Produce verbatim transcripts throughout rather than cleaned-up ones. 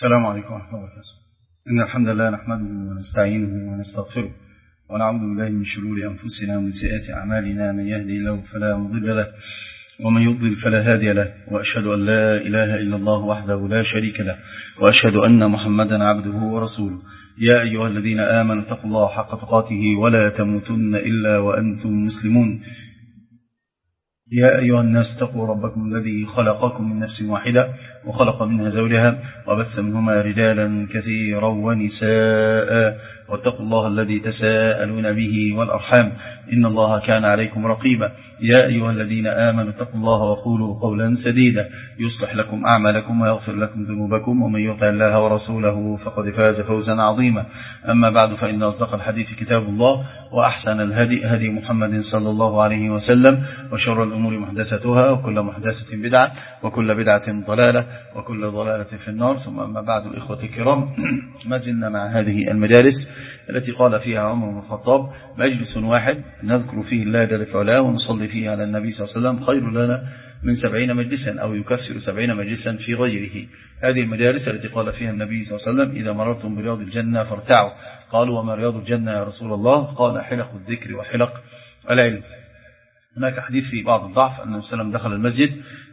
السلام عليكم ورحمة الله وبركاته. إن الحمد لله نحمده ونستعينه ونستغفره ونعوذ بالله من شرور أنفسنا ومن سيئات أعمالنا. من يهدي الله فلا مضل له ومن يضلل فلا هادي له، وأشهد أن لا إله إلا الله وحده لا شريك له، وأشهد أن محمدا عبده ورسوله. يا أيها الذين آمنوا اتقوا الله حق تقاته ولا تموتن إلا وأنتم مسلمون. يا أيها الناس اتقوا ربكم الذي خلقكم من نفس واحدة وخلق منها زوجها وبث منهما رجالا كثيرا ونساء، واتقوا الله الذي تساءلون به والأرحام إن الله كان عليكم رقيبا. يا أيها الذين آمنوا اتقوا الله وقولوا قولا سديدا يصلح لكم أعمالكم ويغفر لكم ذنوبكم، ومن يطع الله ورسوله فقد فاز فوزا عظيما. أما بعد، فإن أصدق الحديث كتاب الله، وأحسن الهدي هدي محمد صلى الله عليه وسلم، وشر الأمور محدثتها، وكل محدثة بدعة، وكل بدعة ضلالة، وكل ضلالة في النار. ثم أما بعد، الإخوة الكرام، ما زلنا مع هذه المجالس التي قال فيها عمر بن الخطاب: مجلس واحد نذكر فيه الله جل في علاه ونصلي فيه على النبي صلى الله عليه وسلم خير لنا من سبعين مجلسا، أو يكفر سبعين مجلسا في غيره. هذه المجالس التي قال فيها النبي صلى الله عليه وسلم: إذا مررتم برياض الجنة فارتعوا. قالوا: وما رياض الجنة يا رسول الله؟ قال: حلق الذكر وحلق العلم. هناك حديث في بعض الضعف أن النبي صلى الله عليه وسلم دخل المسجد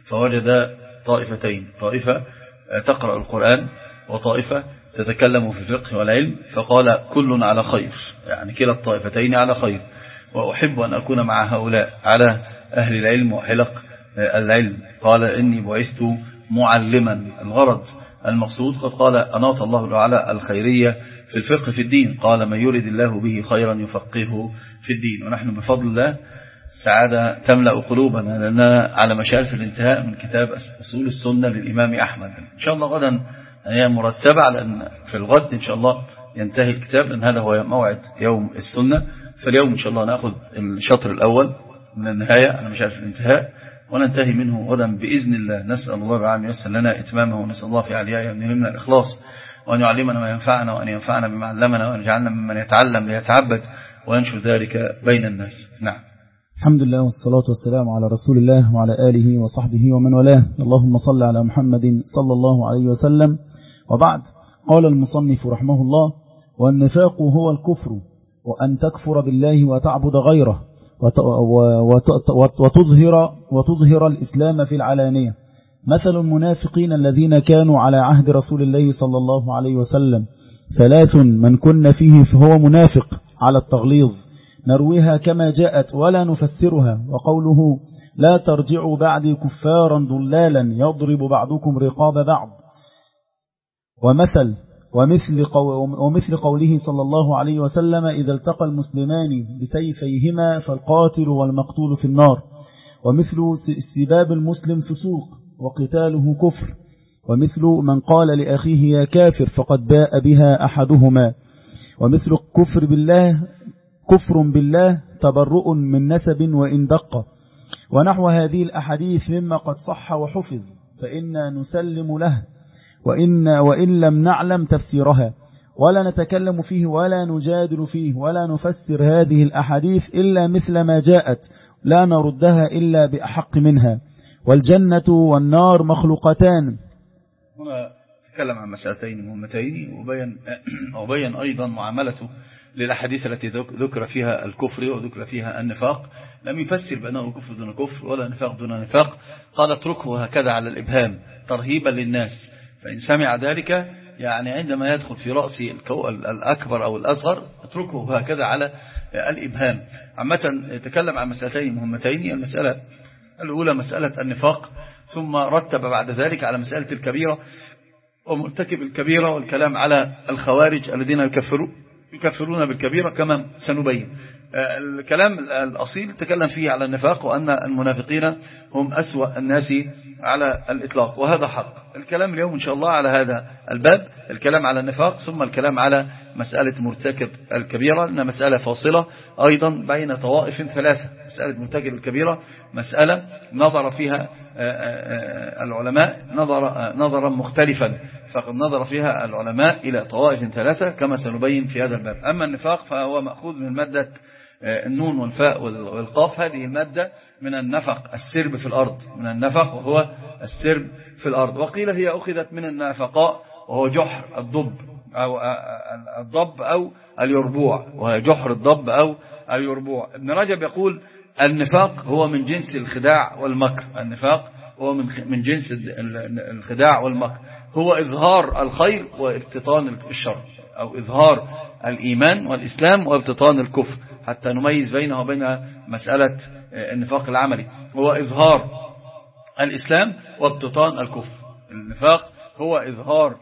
فوجد طائفتين، طائفة تقرأ القرآن وطائفة تتكلم في الفقه والعلم، فقال: كل على خير، يعني كلا الطائفتين على خير، وأحب أن أكون مع هؤلاء على أهل العلم وحلق العلم. قال: إني بعثت معلما. الغرض المقصود قد قال: أناط الله على الخيرية في الفقه في الدين. قال: من يريد الله به خيرا يفقهه في الدين. ونحن بفضل الله السعادة تملأ قلوبنا لأننا على مشارف الانتهاء من كتاب أصول السنة للإمام أحمد. إن شاء الله غدا هي مرتبة، لأن في الغد إن شاء الله ينتهي الكتاب، لأن هذا هو موعد يوم السنة. فاليوم إن شاء الله نأخذ الشطر الأول من النهاية على مشارف الانتهاء، وننتهي منه غدا بإذن الله. نسأل الله أن ييسر لنا إتمامه، ونسأل الله في عليائه أن يلهمنا الإخلاص، وأن يعلمنا ما ينفعنا، وأن ينفعنا بما علمنا، وأن يجعلنا ممن يتعلم ليتعبد وينشر ذلك بين الناس. نعم. الحمد لله والصلاة والسلام على رسول الله وعلى آله وصحبه ومن والاه. اللهم صل على محمد صلى الله عليه وسلم. وبعد، قال المصنف رحمه الله: والنفاق هو الكفر، وأن تكفر بالله وتعبد غيره، وتظهر, وتظهر الإسلام في العلانية. مثل المنافقين الذين كانوا على عهد رسول الله صلى الله عليه وسلم ثلاث: من كن فيه فهو منافق على التغليظ، نرويها كما جاءت ولا نفسرها. وقوله: لا ترجعوا بعدي كفارا ضلالا يضرب بعضكم رقاب بعض. ومثل ومثل, قو ومثل قوله صلى الله عليه وسلم: إذا التقى المسلمان بسيفيهما فالقاتل والمقتول في النار. ومثل سباب المسلم فسوق وقتاله كفر. ومثل من قال لأخيه يا كافر فقد باء بها أحدهما. ومثل الكفر بالله كفر بالله تبرؤ من نسب وإن دق. ونحو هذه الأحاديث مما قد صح وحفظ، فإنا نسلم له وإن, وإن لم نعلم تفسيرها، ولا نتكلم فيه ولا نجادل فيه، ولا نفسر هذه الأحاديث إلا مثل ما جاءت، لا نردها إلا بأحق منها. والجنة والنار مخلوقتان. هنا تكلم عن مسألتين مهمتين، وبين, وبين أيضا معاملته للأحاديث التي ذكر فيها الكفر وذكر فيها النفاق. لم يفسر بأنه كفر دون كفر ولا نفاق دون نفاق. قال: اتركه هكذا على الإبهام ترهيبا للناس، فإن سمع ذلك يعني عندما يدخل في رأس الأكبر أو الأصغر اتركه هكذا على الإبهام. عامة يتكلم عن مسألتين مهمتين: المسألة الأولى مسألة النفاق، ثم رتب بعد ذلك على مسألة الكبيرة ومرتكب الكبيرة، والكلام على الخوارج الذين يكفرون يكفرون بالكبيرة كما سنبين. الكلام الأصيل تكلم فيه على النفاق، وأن المنافقين هم أسوأ الناس على الإطلاق، وهذا حق. الكلام اليوم إن شاء الله على هذا الباب، الكلام على النفاق، ثم الكلام على مسألة مرتكب الكبيرة، لأن مسألة فاصلة أيضا بين طوائف ثلاثة. مسألة مرتكب الكبيرة مسألة نظر فيها العلماء نظر نظرا مختلفا، فقد نظر فيها العلماء إلى طوائف ثلاثة كما سنبين في هذا الباب. أما النفاق فهو مأخوذ من مادة النون والفاء والقاف، هذه المادة من النفق السرب في الأرض، من النفق وهو السرب في الأرض. وقيل هي أخذت من النفقاء وهو جحر الضب أو الضب أو اليربوع، وهو جحر الضب أو اليربوع. ابن رجب يقول النفاق هو من جنس الخداع والمكر. النفاق هو من من جنس الخداع والمكر، هو إظهار الخير وابتطان الشر، أو إظهار الإيمان والإسلام وابتطان الكفر، حتى نميز بينه وبين مسألة النفاق العملي. هو إظهار الإسلام وابتطان الكفر. النفاق هو إظهار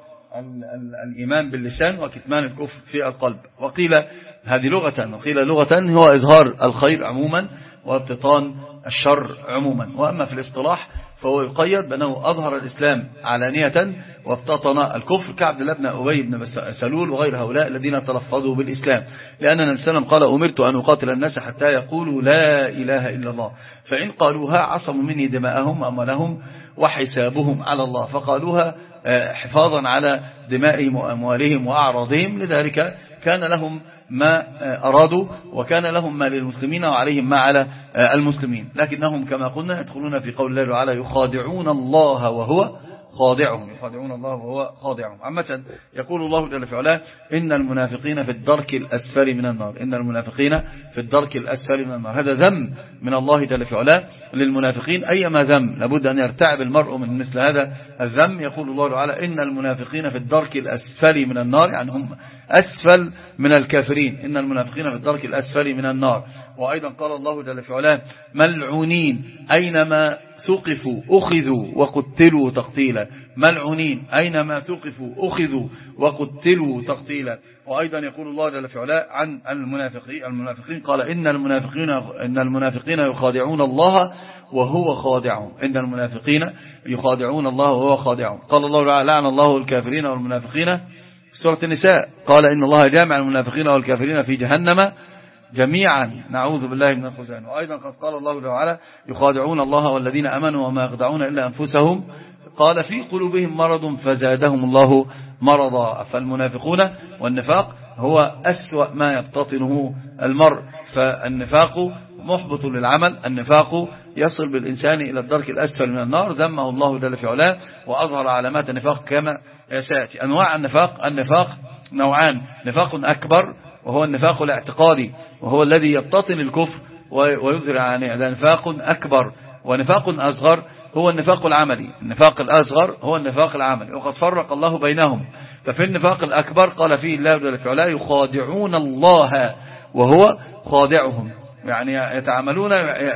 الإيمان باللسان وكتمان الكفر في القلب. وقيل هذه لغة، وقيل لغة هو إظهار الخير عموما وابتطان الشر عموما. وأما في الاصطلاح فهو يقيد بأنه أظهر الإسلام علانية وابتطن الكفر، كعبد الله بن أبي بن سلول وغير هؤلاء الذين تلفظوا بالإسلام، لأن النبي صلى الله عليه وسلم قال أمرت أن أقاتل الناس حتى يقولوا لا إله إلا الله، فإن قالوها عصموا مني دماءهم وأموالهم وحسابهم على الله، فقالوها حفاظا على دمائهم وأموالهم وأعراضهم، لذلك كان لهم ما أرادوا وكان لهم ما للمسلمين وعليهم ما على المسلمين. لكنهم كما قلنا يدخلون في قول الله تعالى يخادعون الله وهو خادعهم، يخادعون الله وهو خادعهم. عامة يقول الله جل وعلا إن المنافقين في الدرك الأسفل من النار، إن المنافقين في الدرك الأسفل من النار. هذا ذم من الله جل وعلا للمنافقين، أيما ذم لابد أن يرتعب المرء من مثل هذا الذم. يقول الله تعالى إن المنافقين في الدرك الأسفل من النار، يعني هم أسفل من الكافرين، إن المنافقين في الدرك الأسفل من النار. وأيضا قال الله جل وعلا ملعونين أينما ثقفوا أخذوا وقتلوا تقتيلا، ملعونين أينما ثقفوا أخذوا وقتلوا تقتيلا. وأيضا يقول الله جل وعلا عن المنافقين المنافقين قال إن المنافقين إن المنافقين يخادعون الله وهو خادعهم، إن المنافقين يخادعون الله وهو خادعهم. قال الله تعالى لعن الله الكافرين والمنافقين في سورة النساء، قال إن الله جامع المنافقين والكافرين في جهنم جميعا نعوذ بالله من الخزان. وأيضا قد قال الله تعالى يخادعون الله والذين أمنوا وما يخدعون إلا أنفسهم، قال في قلوبهم مرض فزادهم الله مرضا. فالمنافقون والنفاق هو أسوأ ما يبتطنه المرء، فالنفاق محبط للعمل، النفاق يصل بالإنسان إلى الدرك الأسفل من النار، ذمه الله جل في علاه وأظهر علامات النفاق كما سيأتي. أنواع النفاق، النفاق نوعان، نفاق أكبر وهو النفاق الاعتقادي وهو الذي يبتطن الكفر ويظهر عنه، هذا نفاق أكبر. ونفاق أصغر هو النفاق العملي، النفاق الأصغر هو النفاق العملي، وقد فرق الله بينهم. ففي النفاق الأكبر قال فيه الله جل في علاه يخادعون الله وهو خادعهم، يعني يتعاملون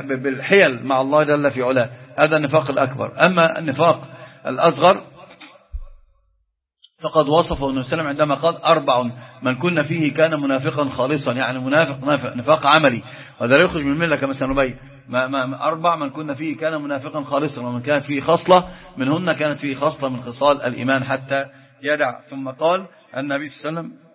بالحيل مع الله جل في علاه، هذا النفاق الأكبر. أما النفاق الأصغر فقد وصفه النبي صلى الله عليه وسلم عندما قال أربع من كنا فيه كان منافقا خالصا، يعني منافق نفاق عملي، وهذا لا يخرج من الملة كما سنبين. ما ما أربع من كنا فيه كان منافقا خالصا، ومن كانت فيه خصلة منهن كانت فيه خصلة من خصال الإيمان حتى يدع. ثم قال النبي صلى الله عليه وسلم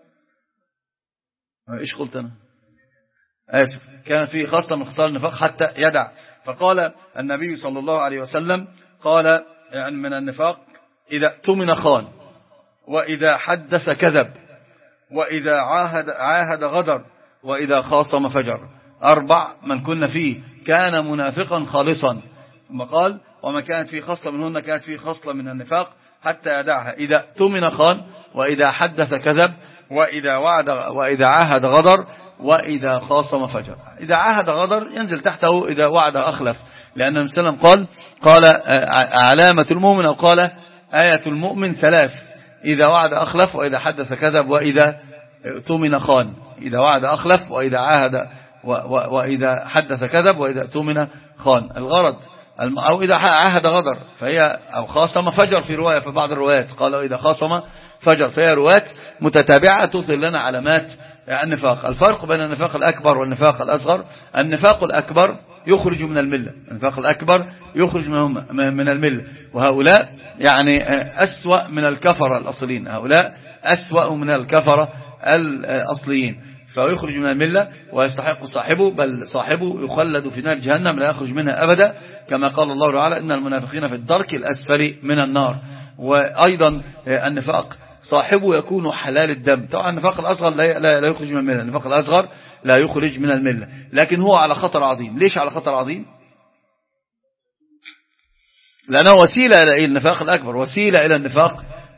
إيش قلت أنا آسف كانت فيه خصلة من خصال النفاق حتى يدع. فقال النبي صلى الله عليه وسلم قال يعني من النفاق إذا اؤتمن خان، وإذا حدث كذب، وإذا عاهد, عاهد غدر، وإذا خاصم فجر. أربع من كنا فيه كان منافقا خالصا. ثم قال وما كانت فيه خصلة منهن كانت فيه خصلة من النفاق حتى يدعها، إذا اؤتمن خان، وإذا حدث كذب، وإذا وعد وإذا عاهد غدر، وإذا خاصم فجر. إذا عاهد غدر ينزل تحته إذا وعد أخلف، لأن النبي صلى الله عليه وسلم قال قال علامة المؤمن أو قال آية المؤمن ثلاث: إذا وعد أخلف، وإذا حدث كذب، وإذا اؤتمن خان. إذا وعد أخلف، وإذا عاهد وإذا حدث كذب، وإذا اؤتمن خان. الغرض أو إذا عاهد غدر فهي أو خاصم فجر في رواية، في بعض الروايات قال إذا خاصم فجر، فهي روايات متتابعة تظهر لنا علامات النفاق. الفرق بين النفاق الأكبر والنفاق الأصغر: النفاق الأكبر يخرج من الملة، النفاق الأكبر يخرج من الملة، وهؤلاء يعني أسوأ من الكفرة الأصليين، هؤلاء أسوأ من الكفرة الأصليين، فيخرج من الملة ويستحق صاحبه، بل صاحبه يخلد في نار جهنم لا يخرج منها أبدا، كما قال الله تعالى إن المنافقين في الدرك الأسفل من النار. وأيضا النفاق صاحبه يكون حلال الدم. طبعا النفاق الأصغر لا لا يخرج من الملة، النفاق الأصغر لا يخرج من الملة، لكن هو على خطر عظيم. ليش على خطر عظيم؟ لأنه وسيلة إلى النفاق الأكبر، وسيلة إلى النفاق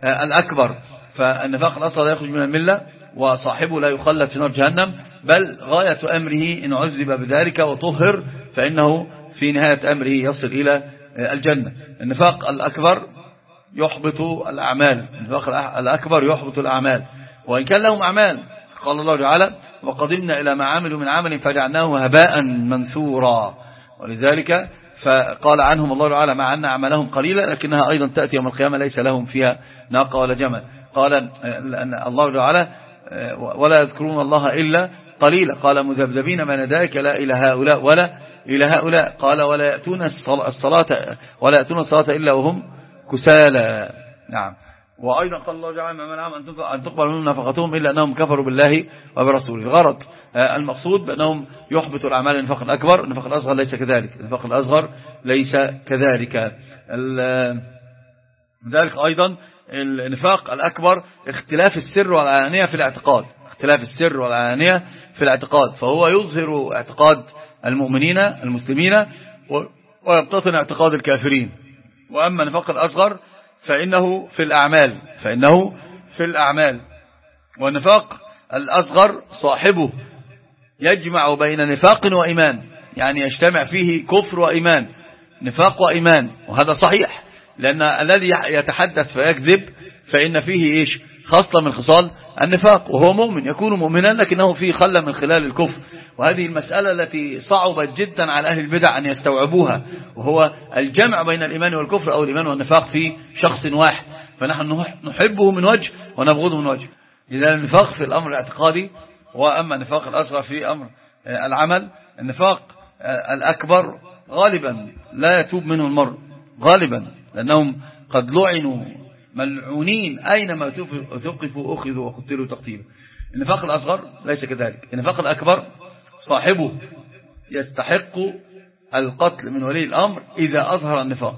الأكبر. فالنفاق الأصغر لا يخرج من الملة، وصاحبه لا يخلد في نار جهنم، بل غاية أمره إن عذب بذلك وطهر فإنه في نهاية أمره يصل إلى الجنة. النفاق الأكبر يحبط الأعمال، النفاق الأكبر يحبط الأعمال وإن كان لهم أعمال. قال الله تعالى وقدمنا إلى ما عملوا من عمل فجعلناه هباء منثورا، ولذلك فقال عنهم الله تعالى مع أن أعمالهم قليلة لكنها أيضا تأتي يوم القيامة ليس لهم فيها ناقة ولا جمل. قال أن الله تعالى ولا يذكرون الله إلا قليلا، قال مذبذبين بين ذلك لا إلى هؤلاء ولا إلى هؤلاء. قال ولا يأتون الصلاة ولا يأتون الصلاة إلا وهم كسالى. نعم. وأيضا قال الله تعالى ما منعهم أن تقبل منهم نفقتهم إلا أنهم كفروا بالله وبرسوله. الغرض المقصود بأنهم يحبطوا الأعمال. النفاق الأكبر، النفاق الأصغر ليس كذلك، النفاق الأصغر ليس كذلك. ذلك أيضا النفاق الأكبر اختلاف السر والعلانية في الاعتقاد، اختلاف السر والعلانية في الاعتقاد، فهو يظهر اعتقاد المؤمنين المسلمين ويبطن اعتقاد الكافرين. وأما النفاق الأصغر فإنه في الأعمال، فإنه في الأعمال. والنفاق الأصغر صاحبه يجمع بين نفاق وإيمان، يعني يجتمع فيه كفر وإيمان، نفاق وإيمان، وهذا صحيح، لأن الذي يتحدث فيكذب فإن فيه إيش؟ خصلة من خصال النفاق، وهو مؤمن يكون مؤمنا لكنه فيه خلة من خلال الكفر. وهذه المسألة التي صعبت جدا على أهل البدع أن يستوعبوها، وهو الجمع بين الإيمان والكفر أو الإيمان والنفاق في شخص واحد، فنحن نحبه من وجه ونبغضه من وجه. إذا النفاق في الأمر الاعتقادي، وأما النفاق الأصغر في أمر العمل. النفاق الأكبر غالبا لا يتوب منه المرء غالبا، لأنهم قد لعنوا ملعونين أينما ثقفوا أخذوا وقتلوا تقتيلا. النفاق الأصغر ليس كذلك. النفاق الأكبر صاحبه يستحق القتل من ولي الأمر إذا أظهر النفاق،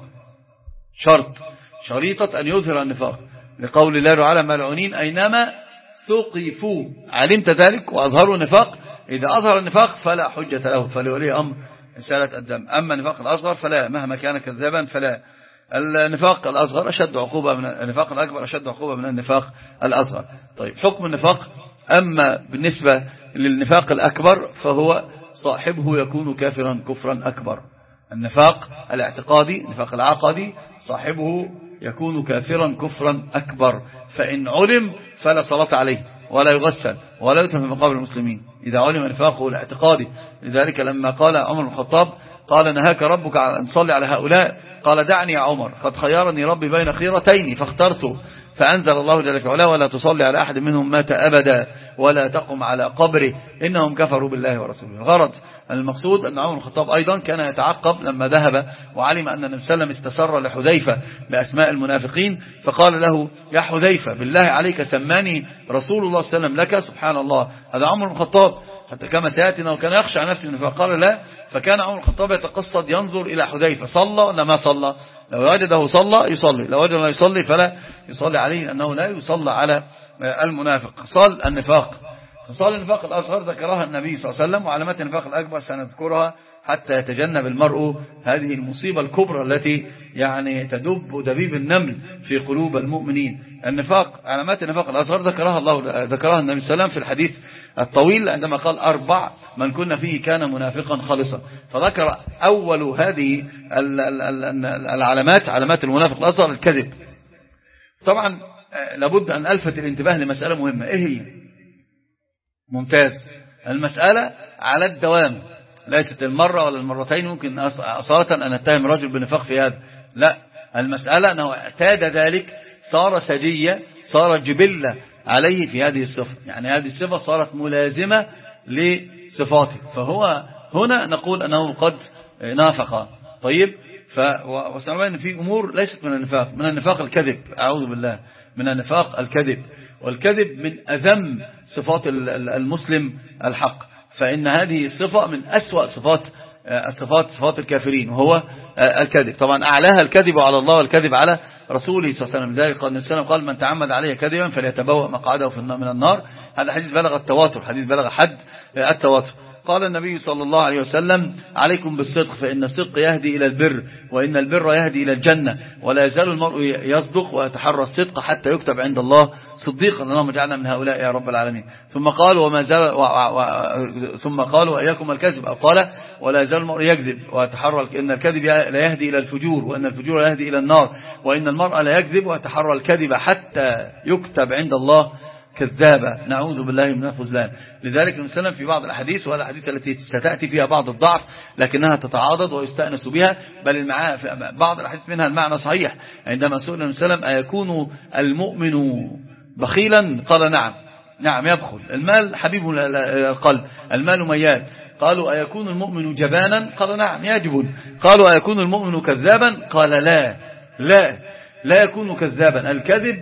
شرط شريطة أن يظهر النفاق، لقول الله تعالى ملعونين أينما ثقفوا، علمت ذلك وأظهروا النفاق، إذا أظهر النفاق فلا حجة له، فلولي أمر سالة الدم. أما النفاق الأصغر فلا، مهما كان كذابا فلا. النفاق الأصغر أشد عقوبة من النفاق الأكبر، أشد عقوبة من النفاق الأصغر. طيب حكم النفاق. أما بالنسبة للنفاق الأكبر فهو صاحبه يكون كافرا كفرا أكبر. النفاق الاعتقادي، النفاق العقدي، صاحبه يكون كافرا كفرا أكبر، فإن علم فلا صلاة عليه ولا يغسل ولا يدفن في مقابر المسلمين إذا علم نفاقه الاعتقادي. لذلك لما قال عمر بن الخطاب قال نهاك ربك أن تصلي على هؤلاء، قال دعني يا عمر قد خيرني ربي بين خيرتين فاخترته، فأنزل الله جل في علاه ولا تصلي على أحد منهم مات أبدا ولا تقم على قبره إنهم كفروا بالله ورسوله. الغرض المقصود أن عمر بن الخطاب أيضا كان يتعقب لما ذهب وعلم أن النبي صلى الله عليه وسلم استسر لحذيفة بأسماء المنافقين، فقال له يا حذيفة بالله عليك سماني رسول الله صلى الله عليه وسلم لك. سبحان الله، هذا عمر بن الخطاب حتى كما سيأتينا وكان يخشى على نفسه، فقال لا. فكان عمر بن الخطاب يتقصد ينظر إلى حذيفة صلى ولا ما صلى، لو وجده صلى يصلي، لو وجده لا يصلي فلا يصلي عليه، لأنه لا يصلى على المنافق. خصال النفاق، خصال النفاق الأصغر ذكرها النبي صلى الله عليه وسلم، وعلامات النفاق الأكبر سنذكرها حتى يتجنب المرء هذه المصيبة الكبرى التي يعني تدب دبيب النمل في قلوب المؤمنين. النفاق، علامات النفاق الأصغر ذكرها الله ذكرها النبي صلى الله عليه وسلم في الحديث الطويل عندما قال أربع من كنا فيه كان منافقا خالصا، فذكر أول هذه العلامات علامات المنافق الأصغر الكذب. طبعا لابد أن ألفت الانتباه لمسألة مهمة. إيه هي؟ ممتاز. المسألة على الدوام، ليست المرة ولا المرتين ممكن أصالة أن نتهم رجل بنفاق في هذا، لا، المسألة أنه اعتاد ذلك، صار سجية، صار جبلة عليه في هذه الصفة، يعني هذه الصفة صارت ملازمة لصفاته، فهو هنا نقول أنه قد نافق. طيب، وسنبين في أمور ليست من النفاق، من النفاق الكذب، أعوذ بالله، من النفاق الكذب، والكذب من أذم صفات المسلم الحق، فإن هذه الصفة من أسوأ صفات الصفات صفات الكافرين، وهو الكذب. طبعا أعلاها الكذب على الله والكذب على رسوله صلى الله عليه وسلم. ذلك قال النبي صلى الله عليه وسلم قال من تعمد عليه كذبا فليتبوأ مقعده من النار. هذا حديث بلغ التواتر، حديث بلغ حد التواتر. قال النبي صلى الله عليه وسلم عليكم بالصدق فإن الصدق يهدي إلى البر وإن البر يهدي إلى الجنة ولا يزال المرء يصدق ويتحرى الصدق حتى يكتب عند الله صديقا اللهم اجعلنا من هؤلاء يا رب العالمين. ثم قال وما زال و... و... ثم قال وإياكم الكذب أو قال ولا يزال المرء يكذب ويتحرى إن الكذب لا يهدي إلى الفجور وإن الفجور لا يهدي إلى النار وإن المرء لا يكذب ويتحرى الكذب حتى يكتب عند الله كذابة نعوذ بالله من الخذلان. لذلك نسلم في بعض الأحاديث وهذه الأحاديث التي ستأتي فيها بعض الضعف لكنها تتعاضد ويستأنس بها بل المعا... بعض الأحاديث منها المعنى صحيح. عندما سئل نسلم أيكون المؤمن بخيلا قال نعم نعم يبخل المال حبيب القلب المال ميال. قالوا أيكون المؤمن جبانا قال نعم يجبن. قالوا أيكون المؤمن كذابا قال لا لا لا يكون كذابا. الكذب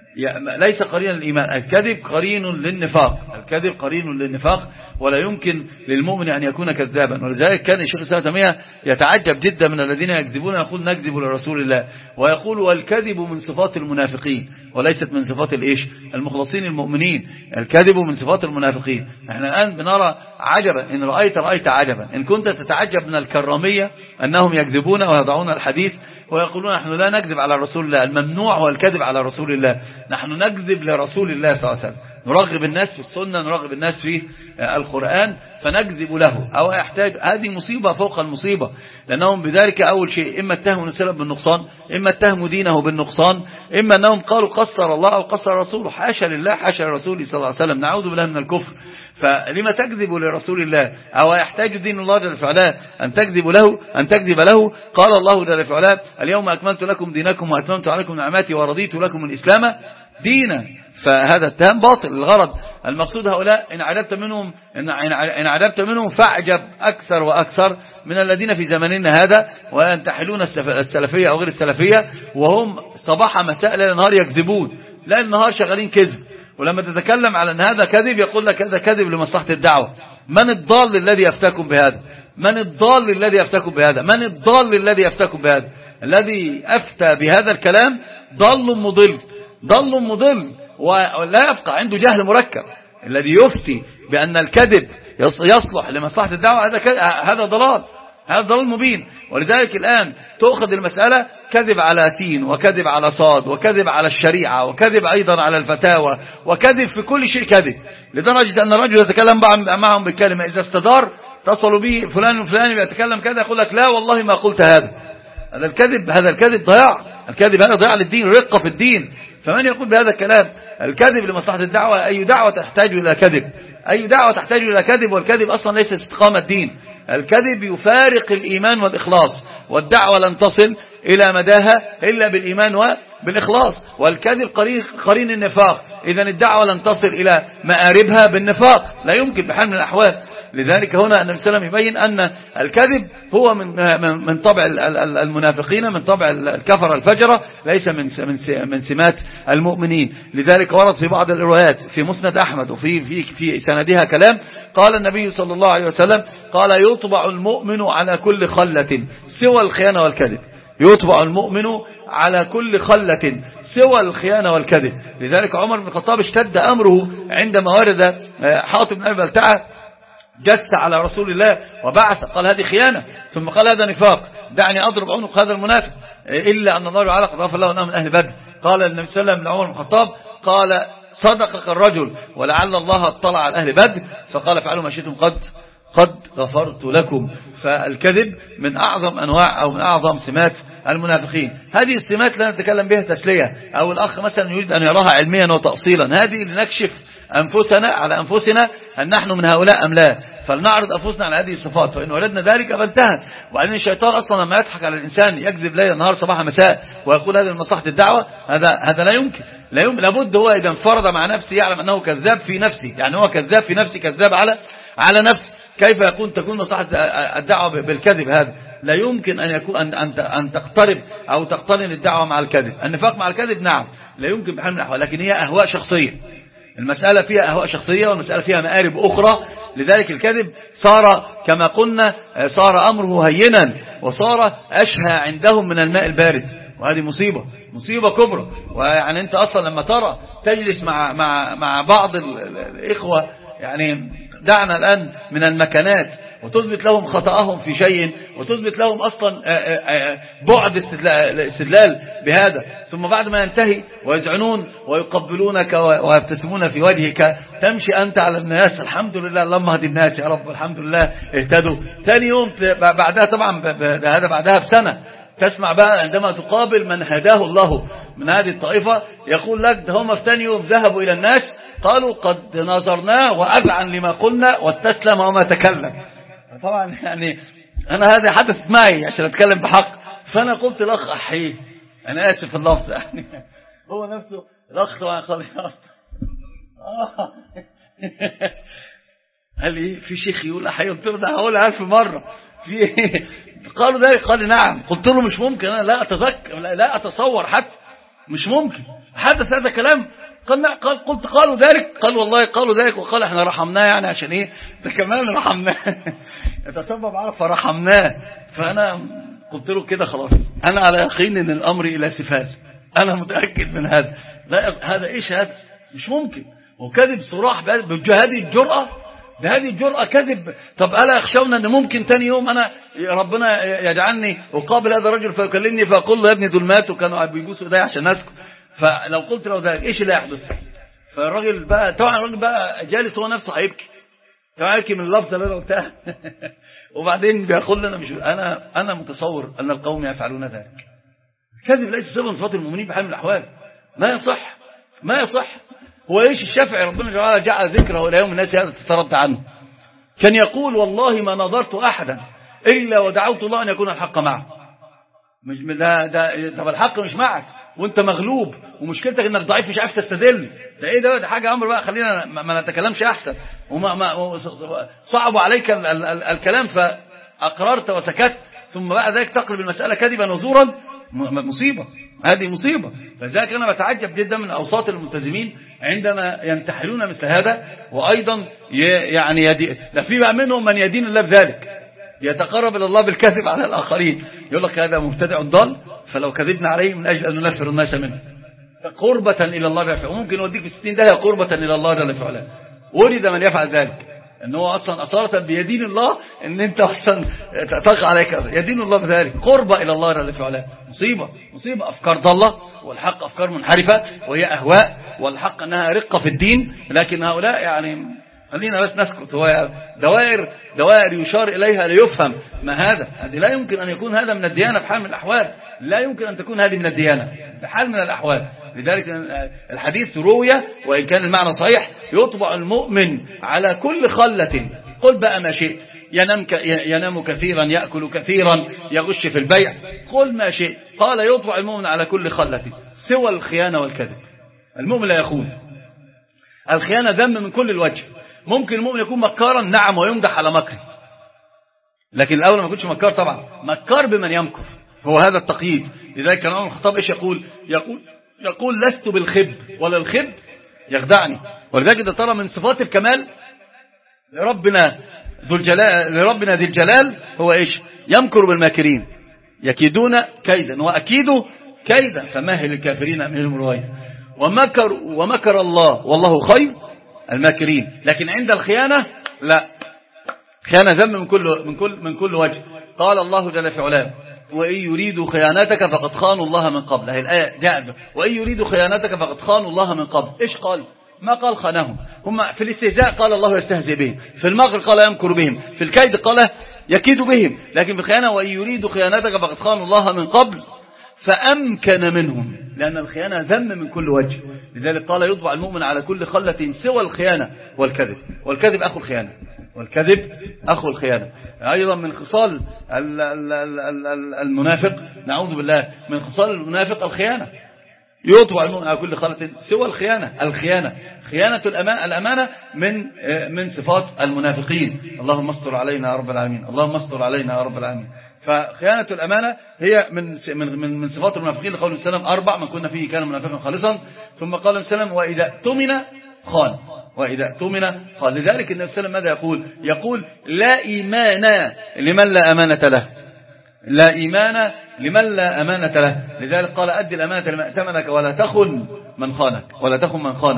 ليس قرينا للإيمان الكذب قرين للنفاق الكذب قرين للنفاق ولا يمكن للمؤمن أن يكون كذابا. ولذلك كان الشيخ الإسلام تيمية يتعجب جدا من الذين يكذبون يقول نكذب لرسول الله ويقول والكذب من صفات المنافقين وليست من صفات الإيش المخلصين المؤمنين. الكذب من صفات المنافقين. احنا الآن بنرى عجبا إن رأيت رأيت عجبا إن كنت تتعجب من الكرامية أنهم يكذبون ويضعون الحديث ويقولون نحن لا نكذب على رسول الله الممنوع هو الكذب على رسول الله نحن نكذب لرسول الله صلى الله عليه وسلم نرغب الناس في السنة نرغب الناس في القرآن فنكذب له أو يحتاج. هذه مصيبة فوق المصيبة لأنهم بذلك أول شيء إما اتهموا نسلم بالنقصان إما اتهموا دينه بالنقصان إما أنهم قالوا قصر الله أو قصر رسوله حاشا لله حاشا لرسوله صلى الله عليه وسلم نعوذ بالله من الكفر. فلما تكذب لرسول الله أو يحتاج دين الله جل وعلا أن تكذب له أن تكذب له. قال الله جل وعلا اليوم أكملت لكم دينكم وأتممت عليكم نعمتي ورضيت لكم الإسلام دينا. فهذا اتهام باطل. الغرض المقصود هؤلاء إن عجبت منهم إن عجبت منهم فاعجب أكثر وأكثر من الذين في زماننا هذا وينتحلون السلفية أو غير السلفية وهم صباح مساء ليل نهار يكذبون لا النهار شغالين كذب. ولما تتكلم على أن هذا كذب يقول لك هذا كذب لمصلحة الدعوة. من الضال الذي يفتكم بهذا من الضال الذي يفتكم بهذا من الضال الذي يفتكم بهذا الذي أفتى بهذا الكلام ضل مضل ضل مضل ولا يبقى عنده جهل مركب. الذي يفتي بأن الكذب يصلح لمصلحة الدعوة هذا هذا ضلال هذا ضلال مبين. ولذلك الآن تأخذ المسألة كذب على سين وكذب على صاد وكذب على الشريعة وكذب أيضا على الفتاوى وكذب في كل شيء كذب لدرجة أن الرجل يتكلم معهم بالكلمة إذا استدار تصلوا به فلان وفلان يتكلم كذا يقول لك لا والله ما قلت هذا. هذا الكذب هذا الكذب ضياع. الكذب هذا ضياع للدين رقة في الدين. فمن يقول بهذا الكلام الكذب لمصلحة الدعوة أي دعوة تحتاج إلى كذب أي دعوة تحتاج إلى كذب والكذب أصلا ليس استقامة الدين. الكذب يفارق الإيمان والإخلاص والدعوة لن تصل إلى مداها إلا بالإيمان وبالإخلاص والكذب قرين, قرين النفاق. إذن الدعوة لن تصل إلى مآربها بالنفاق لا يمكن بحال من الأحوال. لذلك هنا النبي صلى الله عليه وسلم يبين أن الكذب هو من من طبع المنافقين من طبع الكفر الفجرة ليس من من سمات المؤمنين. لذلك ورد في بعض الروايات في مسند أحمد وفي في في سندها كلام قال النبي صلى الله عليه وسلم قال يطبع المؤمن على كل خلة سوى الخيانة والكذب يطبع المؤمن على كل خلة سوى الخيانة والكذب. لذلك عمر بن الخطاب اشتد أمره عندما ورد حاطب بن أبي بلتعة جس على رسول الله وبعث قال هذه خيانة ثم قال هذا نفاق دعني أضرب عنق هذا المنافق إلا أن الله تعالى قد غفر له أنه من أهل بدر. قال النبي صلى الله عليه وسلم لعمر بن الخطاب قال صدقك الرجل ولعل الله اطلع على أهل بدر فقال فعلوا ما شئتم قد قد غفرت لكم. فالكذب من أعظم أنواع أو من أعظم سمات المنافقين. هذه السمات لا نتكلم بها تسلية أو الأخ مثلا يريد أن يراها علميا وتأصيلا هذه لنكشف أنفسنا على أنفسنا هل نحن من هؤلاء أم لا فلنعرض أنفسنا على هذه الصفات فإن وردنا ذلك فانتهى. وبعدين الشيطان أصلا لما يضحك على الإنسان يكذب ليل نهار صباح مساء ويقول هذا من مصلحة الدعوة هذا هذا لا يمكن لا يمكن لابد هو إذا انفرد مع نفسه يعلم أنه كذاب في نفسه يعني هو كذاب في نفسه كذاب على على نفسه. كيف يكون تكون مصلحة الدعوة بالكذب هذا لا يمكن أن يكون أن أن أن تقترب أو تقترن الدعوة مع الكذب. النفاق مع الكذب نعم لا يمكن بحال من الأحوال لكن هي أهواء شخصية. المسألة فيها أهواء شخصية والمسألة فيها مآرب أخرى. لذلك الكذب صار كما قلنا صار أمره هينا وصار أشهى عندهم من الماء البارد وهذه مصيبة مصيبة كبرى. ويعني أنت أصلا لما ترى تجلس مع مع مع بعض الإخوة يعني دعنا الآن من المكانات وتثبت لهم خطأهم في شيء وتثبت لهم أصلا بعد استدلال بهذا، ثم بعد ما ينتهي ويزعنون ويقبلونك ويبتسمون في وجهك تمشي أنت على الناس الحمد لله اللهم هدي الناس يا رب الحمد لله اهتدوا. ثاني يوم بعدها طبعا هذا بعدها بسنة تسمع بقى عندما تقابل من هداه الله من هذه الطائفة يقول لك ده هم في ثاني يوم ذهبوا إلى الناس قالوا قد نظرناه وأذعن لما قلنا واستسلم وما تكلم. طبعا يعني أنا هذا حدث معي عشان أتكلم بحق، فأنا قلت الأخ أحيه أنا آسف اللفظ يعني هو نفسه الأخ طبعا قال قال لي في شيخ يقول أحيه، قلت له ده هقولها ألف مرة في قالوا ذلك، قال لي نعم. قلت له مش ممكن أنا لا أتذكر لا أتصور حتى مش ممكن حدث هذا كلام. قال قال قلت قالوا ذلك، قال والله قالوا ذلك وقال احنا رحمناه يعني عشان ايه ده كمان رحمناه يتسبب عرف فرحمناه. فانا قلت له كده خلاص انا على يقين ان الامر الى سفال، انا متاكد من هذا. لا هذا ايش هذا مش ممكن وكذب صراح بهذه الجرأة، بهذه الجرأة كذب. طب ألا يخشون أن ممكن تاني يوم أنا ربنا يجعلني أقابل هذا الرجل فيكلمني فأقول له يا ابني دول ماتوا كانوا بيبوسوا إيدي عشان أسكت، فلو قلت له ذلك إيش اللي يحدث؟ فالراجل بقى طبعا الراجل بقى جالس هو نفسه هيبكي طبعا يبكي من اللفظة اللي أنا قلتها وبعدين بيقول لنا مش أنا أنا متصور أن القوم يفعلون ذلك. كذب ليس سبب من صفات المؤمنين بحال من الأحوال، ما يصح ما يصح. هو ايش الشافعي ربنا جعل جعل ذكره الى يوم الناس هذا تترد عنه كان يقول والله ما نظرت احدا الا ودعوت الله ان يكون الحق معه. مش ده ده طب الحق مش معك وانت مغلوب ومشكلتك انك ضعيف مش عارف تستدل، ده ايه ده ده حاجه امر بقى خلينا ما نتكلمش احسن. وما ما صعبوا عليك ال ال ال الكلام فاقررت وسكت ثم بعد ذلك تقلب المساله كذبا وزورا، مصيبه هذه مصيبة. فلذلك أنا بتعجب جدا من أوساط الملتزمين عندما ينتحلون مثل هذا. وأيضا يعني يدي ده في بقى منهم من يدين الله بذلك يتقرب إلى الله بالكذب على الآخرين، يقول لك هذا مبتدع ضال فلو كذبنا عليه من أجل أن ننفر الناس منه قربة إلى الله جل وعلا. وممكن يوديك في ستين داهية قربة إلى الله جل وعلا. ورد من يفعل ذلك ان هو اصلا اصاله بيدين الله ان انت اصلا تقع عليك يدين الله بذلك قربة الى الله جل وعلا. مصيبه مصيبه افكار ضاله والحق افكار منحرفه وهي اهواء، والحق انها رقه في الدين، لكن هؤلاء يعني خلينا بس نسكت. هو دوائر دوائر يشار اليها ليفهم ما هذا. هذه لا يمكن ان يكون هذا من الديانه بحال من الاحوال، لا يمكن ان تكون هذه من الديانه بحال من الاحوال. لذلك الحديث روي وإن كان المعنى صحيح يطبع المؤمن على كل خلة قل بقى ما شئت، ينام, ينام كثيرا يأكل كثيرا يغش في البيع قل ما شئت. قال يطبع المؤمن على كل خلة سوى الخيانة والكذب. المؤمن لا يخون، الخيانة ذم من كل الوجه. ممكن المؤمن يكون مكارا نعم ويمدح على مكره، لكن الأول ما يكونش مكار طبعا، مكار بمن يمكر، هو هذا التقييد. لذلك كان عمر الخطاب ايش يقول يقول يقول لست بالخب ولا الخب يخدعني. ولذلك ده ترى من صفات الكمال لربنا ذو الجلال لربنا ذي الجلال هو ايش؟ يمكر بالماكرين يكيدون كيدا واكيدوا كيدا فمهل الكافرين امهلهم رويدا. ومكر ومكر الله والله خير الماكرين. لكن عند الخيانة لا، خيانة ذم من كل من كل من كل وجه. قال الله جل في علاه وإن يريدوا خيانتك فقد خانوا الله من قبل. هذه الآية جاءت وإن يريدوا خيانتك فقد خانوا الله من قبل. إيش قال؟ ما قال خانهم. هم في الاستهزاء قال الله يستهزئ بهم، في المكر قال يمكر بهم، في الكيد قال يكيد بهم. لكن في الخيانة وإن يريدوا خيانتك فقد خانوا الله من قبل فأمكن منهم، لأن الخيانة ذم من كل وجه. لذلك قال يطبع المؤمن على كل خلة سوى الخيانة والكذب. والكذب أخو الخيانة، والكذب أخو الخيانة. أيضا من خصال المنافق نعوذ بالله من خصال المنافق الخيانة. يطبع المؤمن على كل خلة سوى الخيانة. الخيانة خيانة الأمانة من من صفات المنافقين. اللهم استر علينا يا رب العالمين، اللهم استر علينا يا رب العالمين. فخيانة الأمانة هي من من من صفات المنافقين. لقول السلام أربع من كنا فيه كان منافقا خالصا. ثم قال السلام وإذا اؤتمن خان، وإذا اؤتمن خان. لذلك النبي صلى الله عليه وسلم ماذا يقول؟ يقول لا إيمان لمن لا أمانة له، لا إيمان لمن لا أمانة له. لذلك قال أدي الأمانة لمن ائتمنك ولا تخن من خانك، ولا تخن من خانك.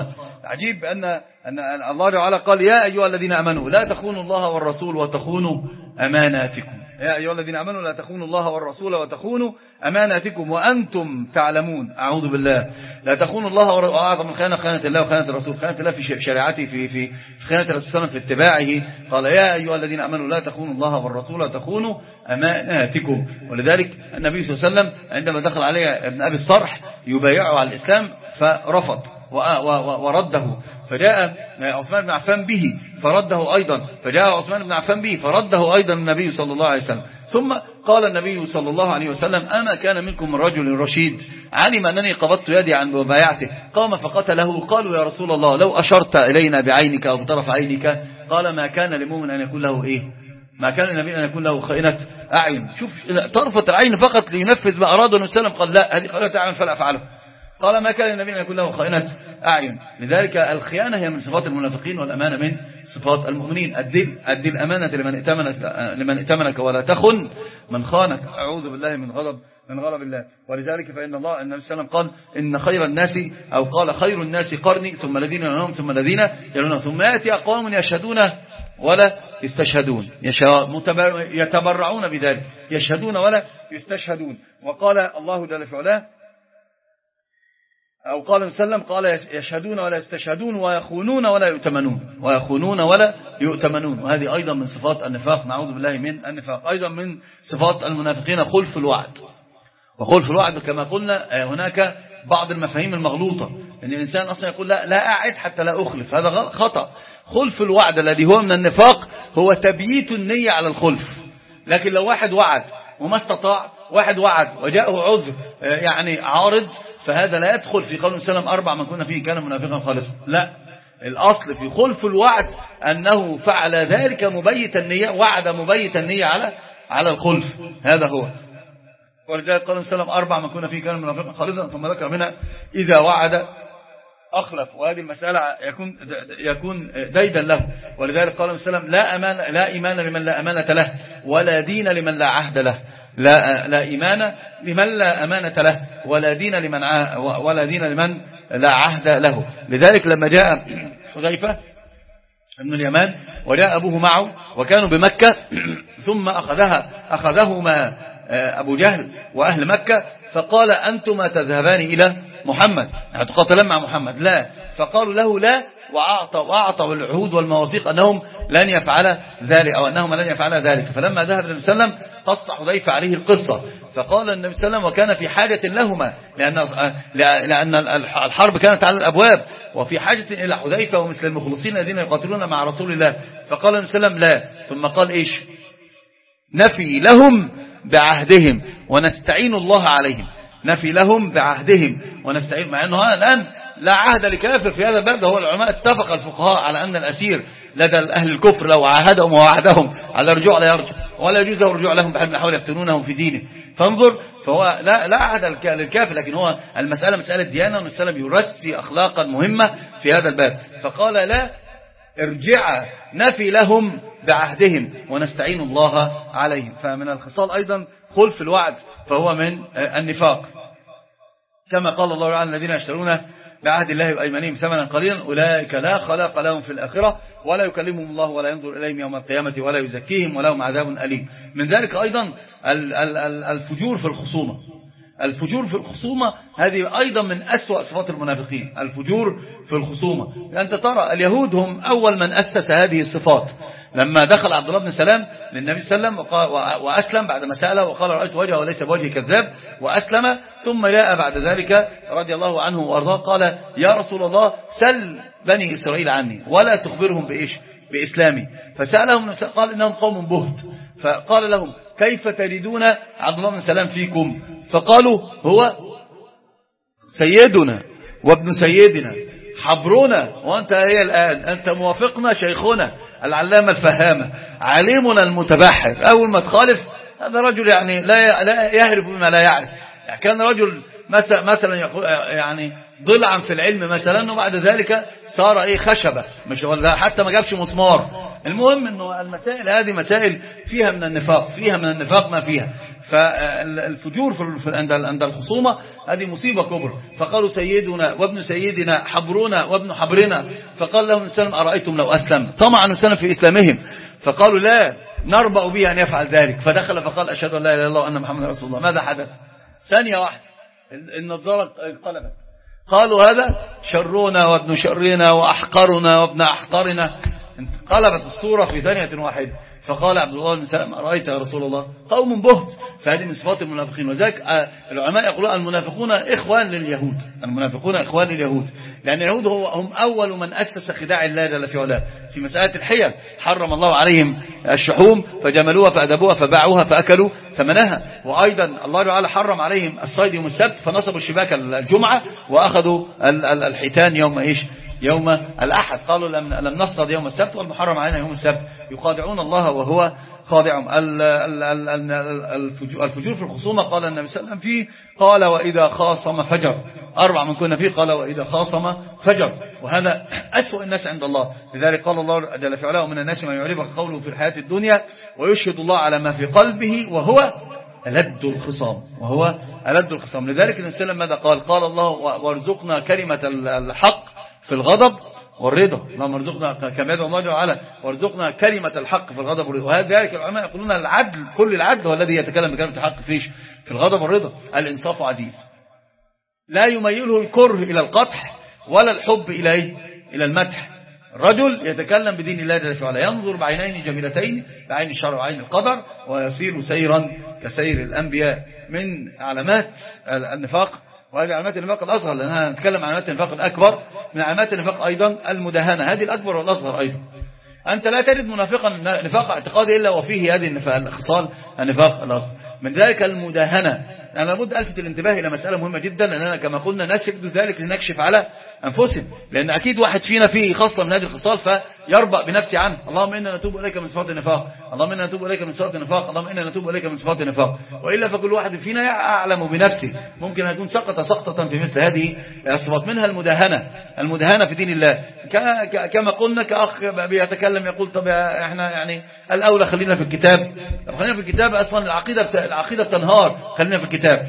عجيب أن, أن الله تعالى قال يا أيها الذين آمنوا لا تخونوا الله والرسول وتخونوا أماناتكم. يا أيها الذين آمنوا لا تخونوا الله والرسول وتخونوا أماناتكم وأنتم تعلمون. أعوذ بالله. لا تخونوا الله وأعظم الخيانة خيانة الله وخيانة الرسول. خيانة الله في شريعته في في في خيانة الرسول في اتباعه. قال يا أيها الذين آمنوا لا تخونوا الله والرسول وتخونوا أماناتكم. ولذلك النبي صلى الله عليه وسلم عندما دخل عليه ابن أبي الصرح يبايعه على الإسلام فرفض ورده، فجاء عثمان بن عفان به فرده أيضا، فجاء عثمان بن عفان به فرده أيضا النبي صلى الله عليه وسلم. ثم قال النبي صلى الله عليه وسلم أما كان منكم من رجل رشيد علم أنني قبضت يدي عن مبايعته قام فقتله. قالوا يا رسول الله لو أشرت إلينا بعينك أو بطرف عينك. قال ما كان لمؤمن أن يكون له إيه ما كان لنبي أن يكون له خائنة أعين. شوف طرفة العين فقط لينفذ ما أراد النبي صلى الله عليه وسلم. قال لا هذه خائنة أعين فلا أفعله. قال ما كان لنبي أن يكون له خائنة أعين. لذلك الخيانة هي من صفات المنافقين والأمانة من صفات المؤمنين. أدي أدي الأمانة لمن ائتمنك لمن ائتمنك ولا تخن من خانك. أعوذ بالله من غضب من غضب الله. ولذلك فإن الله النبي صلى الله عليه وسلم قال إن خير الناس أو قال خير الناس قرني ثم الذين يلونهم ثم الذين يلونهم ثم يأتي أقوام يشهدون ولا يستشهدون يتبرعون بذلك يشهدون ولا يستشهدون. وقال الله جل في علاه أو قال وسلم قال يشهدون ولا يستشهدون ويخونون ولا يؤتمنون ويخونون ولا يؤتمنون. وهذه أيضا من صفات النفاق. نعوذ بالله من النفاق. أيضا من صفات المنافقين خلف الوعد. وخلف الوعد كما قلنا هناك بعض المفاهيم المغلوطة أن الإنسان أصلا يقول لا, لا أعد حتى لا أخلف. هذا خطأ. خلف الوعد الذي هو من النفاق هو تبييت النية على الخلف. لكن لو واحد وعد وما استطاع، واحد وعد وجاءه عذر يعني عارض، فهذا لا يدخل في قول وسلم أربع من كنا فيه كان منافقا خالصا. لا، الأصل في خلف الوعد أنه فعل ذلك مبيت النية، وعد مبيت النية على على الخلف. هذا هو. ولذلك قال وسلم أربع من كنا فيه كان منافقا خالصا، ثم ذكر منها إذا وعد أخلف. وهذه المسألة يكون يكون ديدا له. ولذلك قال وسلم لا أمان لا إيمان لمن لا أمانة له ولا دين لمن لا عهد له. لا لا إيمان لمن لا أمانة له ولا دين لمن ولا دين لمن لا عهد له. لذلك لما جاء حذيفة ابن اليمان وجاء أبوه معه وكانوا بمكة ثم أخذها أخذهما أبو جهل وأهل مكة فقال أنتما تذهبان إلى محمد هتقاتلان مع محمد. لا، فقالوا له لا، وأعطوا وأعطوا العهود والمواثيق أنهم لن يفعل ذلك أو أنهم لن يفعل ذلك. فلما ذهب النبي صلى الله عليه وسلم قص حذيفة عليه القصة، فقال النبي صلى الله عليه وسلم وكان في حاجة لهما لأن لأن الحرب كانت على الأبواب وفي حاجة إلى حذيفة ومثل المخلصين الذين يقاتلون مع رسول الله. فقال النبي صلى الله عليه وسلم لا، ثم قال إيش؟ نفي لهم بعهدهم ونستعين الله عليهم. نفي لهم بعهدهم ونستعين، مع أنه الآن لا عهد لكافر في هذا الباب. هو العلماء اتفق الفقهاء على أن الأسير لدى أهل الكفر لو عاهدهم ووعدهم على الرجوع لا يرجع ولا يجوز له الرجوع لهم بحال من الأحوال يفتنونهم في دينه. فانظر، فهو لا لا عهد للكافر، لكن هو المسألة مسألة ديانة والسلام يرسي أخلاقا مهمة في هذا الباب. فقال لا، ارجع نفي لهم بعهدهم ونستعين الله عليهم. فمن الخصال أيضا خلف الوعد، فهو من النفاق. كما قال الله تعالى الذين يشترون بعهد الله بأيمانهم ثمنا قليلا أولئك لا خلاق لهم في الآخرة ولا يكلمهم الله ولا ينظر إليهم يوم القيامة ولا يزكيهم ولهم عذاب أليم. من ذلك أيضا الفجور في الخصومة. الفجور في الخصومة هذه أيضا من أسوأ صفات المنافقين. الفجور في الخصومة، أنت ترى اليهود هم أول من أسس هذه الصفات. لما دخل عبد الله بن سلام للنبي صلى الله عليه وسلم وأسلم بعد ما سأله وقال رأيت وجهه وليس بوجه كذاب وأسلم، ثم جاء بعد ذلك رضي الله عنه وأرضاه قال يا رسول الله سل بني إسرائيل عني ولا تخبرهم بإيش؟ بإسلامي. فسألهم قال إنهم قوم بهت، فقال لهم كيف تجدون عبد الله بن سلام فيكم؟ فقالوا هو سيدنا وابن سيدنا حبرنا وأنت هي الآن أنت موافقنا شيخنا العلامة الفهامة عليمنا المتبحر. أول ما تخالف هذا رجل يعني لا لا يهرب بما لا يعرف. يعني كان رجل مثلا مثلا يعني ضلعا في العلم مثلا، وبعد ذلك صار ايه خشبة، مش ولا حتى ما جابش مسمار، المهم أنه المسائل هذه مسائل فيها من النفاق فيها من النفاق ما فيها. فالفجور في عند الخصومة هذه مصيبة كبرى. فقالوا سيدنا وابن سيدنا حبرنا وابن حبرنا، فقال لهم السلام أرأيتم لو أسلم؟ طمعا السلام في إسلامهم، فقالوا لا نربأ به أن يفعل ذلك. فدخل فقال أشهد أن لا إله إلا الله وأن محمد رسول الله. ماذا حدث؟ ثانية واحدة النظارة انقلبت، قالوا هذا شرنا وابن شرنا وأحقرنا وابن أحقرنا. انقلبت الصورة في ثانية واحدة. فقال عبد الله بن سلام أرأيت يا رسول الله؟ قوم بهت. فهذه من صفات المنافقين. وذلك العلماء يقولون المنافقون إخوان لليهود، المنافقون إخوان لليهود، لأن اليهود هم أول من أسس خداع الله جل في علاه في مسألة الحيل. حرم الله عليهم الشحوم فجملوها فأدبوها فباعوها فأكلوا ثمنها. وأيضا الله تعالى حرم عليهم الصيد يوم السبت فنصبوا الشباك الجمعة وأخذوا الحيتان يوم إيش؟ يوم الأحد. قالوا لم لم نصطاد يوم السبت والمحرم علينا يوم السبت. يخادعون الله وهو خادعهم. الفجور في الخصومة قال النبي صلى الله عليه وسلم فيه قال وإذا خاصم فجر. أربع من كنا فيه قال وإذا خاصم فجر. وهذا أسوأ الناس عند الله. لذلك قال الله جل في علاه ومن الناس من يعجبك قوله في الحياة الدنيا ويشهد الله على ما في قلبه وهو ألد الخصام وهو ألد الخصام. لذلك النبي صلى الله عليه وسلم ماذا قال؟ قال الله وارزقنا كلمة الحق في الغضب والرضا. اللهم ارزقنا كما يدعو الله تعالى وارزقنا كلمة الحق في الغضب والرضا. وهذا العلماء يقولون العدل، كل العدل هو الذي يتكلم بكلمة الحق فيش في الغضب والرضا. الإنصاف عزيز لا يميله الكره إلى القطح ولا الحب إلى إيه؟ إلى المدح. الرجل يتكلم بدين الله جل وعلا ينظر بعينين جميلتين، بعين الشرع وعين القدر، ويصير سيرا كسير الأنبياء. من علامات النفاق، وهذه علامات النفاق الأصغر لأنها نتكلم عن علامات النفاق الأكبر، من علامات النفاق أيضا المداهنة. هذه الأكبر والأصغر أيضا. أنت لا تجد منافقا نفاق اعتقادي إلا وفيه هذه الخصال النفاق الأصغر. من ذلك المداهنة. أنا لابد ألفت الانتباه إلى مسألة مهمة جدا، لأننا كما قلنا نسجد ذلك لنكشف على أنفسهم، لأن أكيد واحد فينا فيه خصلة من هذه الخصال فيربأ بنفسه عنه. اللهم إنا نتوب إليك من صفات النفاق، اللهم إنا نتوب إليك من صفات النفاق، اللهم إنا نتوب إليك من صفات النفاق. وإلا فكل واحد فينا أعلم بنفسه، ممكن أن يكون سقط سقطة في مثل هذه الصفات. منها المداهنة، المداهنة في دين الله. كما قلنا كأخ بيتكلم يقول طب احنا يعني الأولى خلينا في الكتاب. طب خلينا في الكتاب، أصلا العقيدة العقيدة بتنهار، خلينا في الكتاب.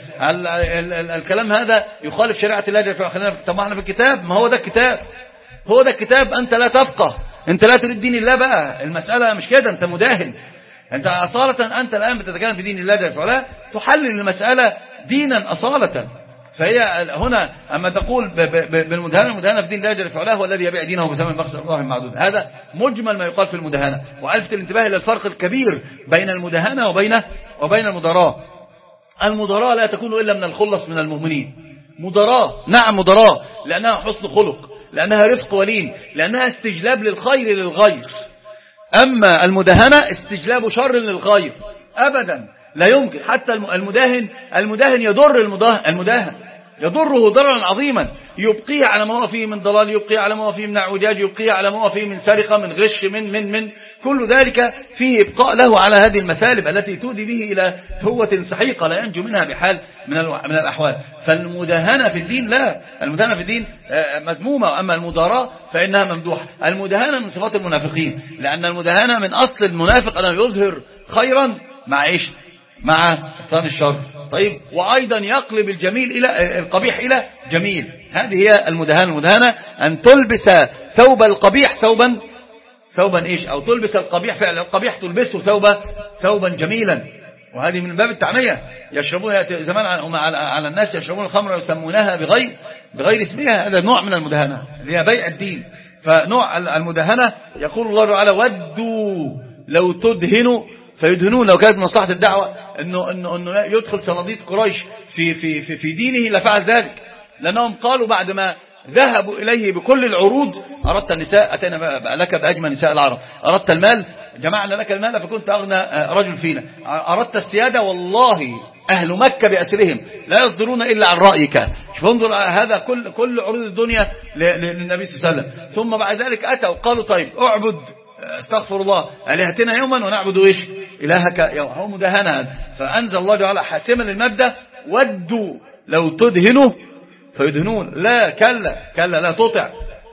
الكلام هذا يخالف شريعة الله، خلينا في طب احنا في الكتاب. ما هو ده الكتاب، هو ده الكتاب. أنت لا تفقه، أنت لا تريد دين الله بقى. المسألة مش كده، أنت مداهن. أنت أصالة أنت الآن بتتكلم في دين الله جل وعلا، تحلل المسألة دينا أصالة. فهي هنا أما تقول بالمدهنة، المدهنة في دين الله جل وعلا هو الذي يبيع دينه بثمن بخس الله معدود. هذا مجمل ما يقال في المدهنة. وألفت الانتباه إلى الفرق الكبير بين المدهنة وبين وبين المدراء. المدراء لا تكون إلا من الخلص من المؤمنين. مدراء، نعم مدراء، لأنها حسن خلق، لأنها رفق ولين، لأنها استجلاب للخير للغير. أما المدهنة استجلاب شر للغير أبدا لا يمكن. حتى المداهن المداهن يضر المداهن، يضره ضررا عظيما، يبقيه على ما هو فيه من ضلال، يبقيه على ما هو فيه من اعوجاج، يبقيه على ما هو فيه من سرقة، من غش، من من من كل ذلك فيه إبقاء له على هذه المثالب التي تؤدي به إلى هوة سحيقة لا ينجو منها بحال من من الأحوال. فالمداهنة في الدين لا، المداهنة في الدين مذمومة. أما المداراة فإنها ممدوحة. المداهنة من صفات المنافقين، لأن المداهنة من أصل المنافق أنه يظهر خيرا مع إيش؟ مع ابطان الشر. طيب، وأيضا يقلب الجميل إلى القبيح إلى جميل. هذه هي المداهنة. المداهنة أن تلبس ثوب القبيح ثوبا ثوبا إيش؟ أو تلبس القبيح فعل القبيح تلبسه ثوبا ثوبا جميلا. وهذه من باب التعمية. يشربون زمان على الناس يشربون الخمر ويسمونها بغير بغير اسمها. هذا نوع من المداهنة اللي هي بيع الدين. فنوع المداهنة يقول الله تعالى ودوا لو تدهنوا فيدهنون. لو كانت مصلحة الدعوة انه انه انه يدخل صناديد قريش في في في, في دينه لفعل ذلك، لانهم قالوا بعد ما ذهبوا اليه بكل العروض: اردت النساء اتينا لك باجمل نساء العرب، اردت المال جمعنا لك المال فكنت اغنى رجل فينا، اردت السيادة والله اهل مكة باسرهم لا يصدرون الا عن رايك. شوف انظر، هذا كل كل عروض الدنيا للنبي صلى الله عليه وسلم. ثم بعد ذلك اتوا قالوا: طيب اعبد استغفر الله الهتنا يوما ونعبد ايش الهك يوم. هو مداهنة. فانزل الله تعالى حاسما للماده: ودوا لو تدهنوا فيدهنون. لا، كلا كلا لا تطع.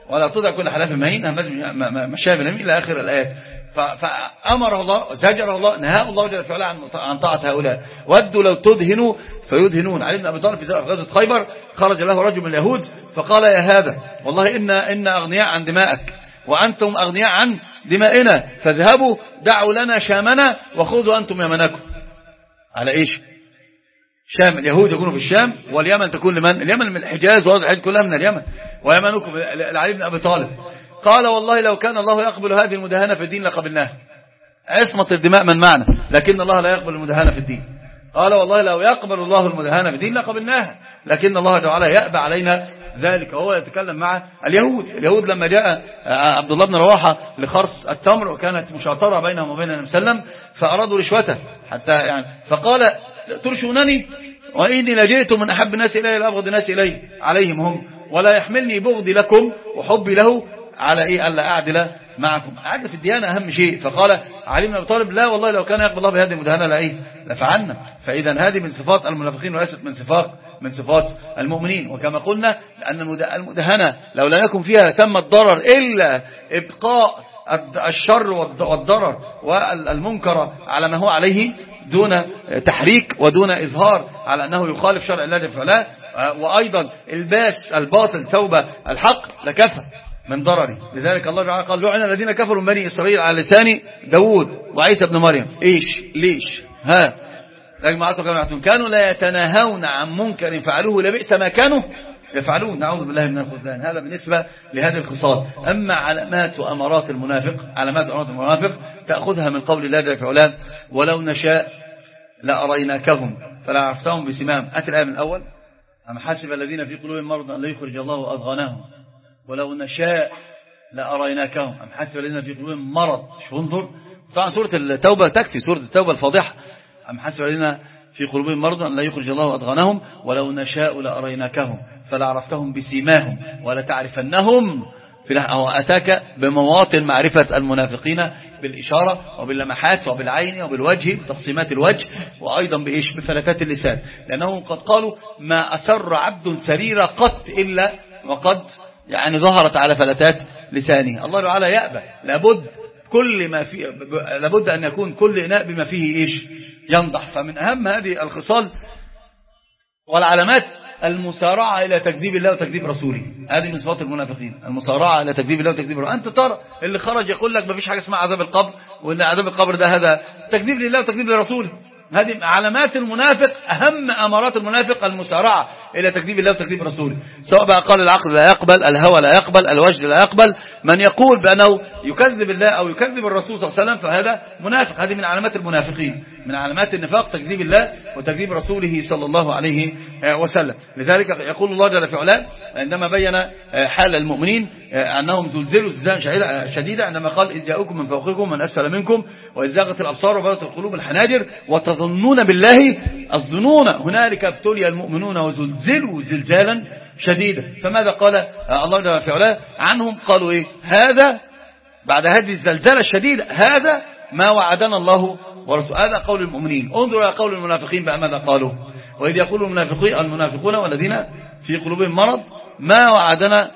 ولا تطع كل حلاف مهين هماز مشاء بنميم إلى آخر الآيات. فأمره الله زجره الله نهاه الله جل في علاه عن طاعة هؤلاء. ودوا لو تدهنوا فيدهنون. علي بن أبي طالب في غزوة خيبر خرج له رجل من اليهود فقال يا هذا والله إن إن أغنياء عن دمائك وأنتم أغنياء عن دمائنا فاذهبوا دعوا لنا شامنا وخذوا أنتم يمنكم. على إيش؟ شام اليهود يكونوا في الشام واليمن تكون لمن؟ اليمن من الحجاز وارض الحجاز كلها من اليمن ويمنكم لعلي بن أبي طالب. قال والله لو كان الله يقبل هذه المداهنة في الدين لقبلناها. عصمة الدماء من معنا لكن الله لا يقبل المداهنة في الدين. قال والله لو يقبل الله المداهنة في الدين لقبلناها لكن الله تعالى يأبى علينا ذلك. وهو يتكلم مع اليهود. اليهود لما جاء عبد الله بن رواحة لخرص التمر وكانت مشاطرة بينهم وبين النبي صلى الله عليه وسلم فأرادوا رشوته حتى يعني فقال ترشونني وإني لجئت من أحب الناس إلي لأبغض الناس إلي عليهم هم ولا يحملني بغضي لكم وحبي له على إيه ألا أعدل معكم. عدل في الديانة أهم شيء. فقال علي بن أبي طالب لا والله لو كان يقبل الله بهذه المداهنة لإيه لفعلنا. فإذا هذه من صفات المنافقين وليست من صفات من صفات المؤمنين. وكما قلنا أن المداهنة لو لا يكن فيها سمى الضرر إلا إبقاء الشر والضرر والمنكر على ما هو عليه دون تحريك ودون إظهار على أنه يخالف شرع الله جل وعلا وأيضا الباس الباطل ثوب الحق لكفى من ضرره. لذلك الله تعالى قال لعن الذين كفروا من بني إسرائيل على لسان داود وعيسى بن مريم. إيش ليش ها كانوا لا يتناهون عن منكر فعلوه لبئس ما كانوا يفعلون. نعوذ بالله من الخذلان. هذا بالنسبة لهذه الخصال. أما علامات وأمارات المنافق علامات وأمارات المنافق تأخذها من قول الله جل وعلا ولو نشاء لأريناكهم فلا عرفتهم بسمام. أتى الآية من الأول أم حسب الذين في قلوبهم مرض أن لا يخرج الله أضغانهم ولو نشاء لأريناكهم أم حسب الذين في قلوبهم مرض. شوف انظر طبعا سورة التوبة تكفي سورة التوبة الفاضحة. أم حسب الذين في قلوبهم مرض أن لا يخرج الله أضغانهم ولو نشاء لأريناكهم فلعرفتهم بسيماهم ولتعرفنهم في أو أتاك بمواطن معرفة المنافقين بالإشارة وباللمحات وبالعين وبالوجه بتقسيمات الوجه وأيضا بإيش بفلتات اللسان. لأنهم قد قالوا ما أسر عبد سرير قط إلا وقد يعني ظهرت على فلتات لسانه. الله تعالى يأبى. لابد كل ما فيه لابد أن يكون كل إناء بما فيه إيش ينضح. فمن أهم هذه الخصال والعلامات المسارعة إلى تكذيب الله وتكذيب رسوله. هذه من صفات المنافقين المسارعة إلى تكذيب الله وتكذيب رسوله. أنت ترى اللي خرج يقول لك ما فيش حاجة اسمها عذاب القبر وإن عذاب القبر ده هذا تكذيب لله وتكذيب لرسوله. هذه علامات المنافق. أهم أمارات المنافق المسارعة إلى تكذيب الله وتكذيب رسوله. سواء بقى قال العقل لا يقبل الهوى لا يقبل الوجد لا يقبل. من يقول بأنه يكذب الله أو يكذب الرسول صلى الله عليه وسلم فهذا منافق. هذه من علامات المنافقين من علامات النفاق تكذيب الله وتكذيب رسوله صلى الله عليه وسلم. لذلك يقول الله جل في علاه عندما بين حال المؤمنين أنهم زلزلوا زلزالا شديدا عندما قال إذ جاءوكم من فوقكم من أسفل منكم وإذ زاغت الأبصار وبلغت القلوب الحناجر وتظنون بالله الظنون هنالك ابتلي المؤمنون وزلزلوا زلزالا شديدا. فماذا قال الله جل في علاه عنهم؟ قالوا إيه هذا بعد هذه الزلزلة الشديدة هذا ما وعدنا الله ورسوله. هذا قول المؤمنين. انظروا إلى قول المنافقين بقى ماذا قالوا. وإذ يقول المنافقين المنافقون والذين في قلوبهم مرض ما وعدنا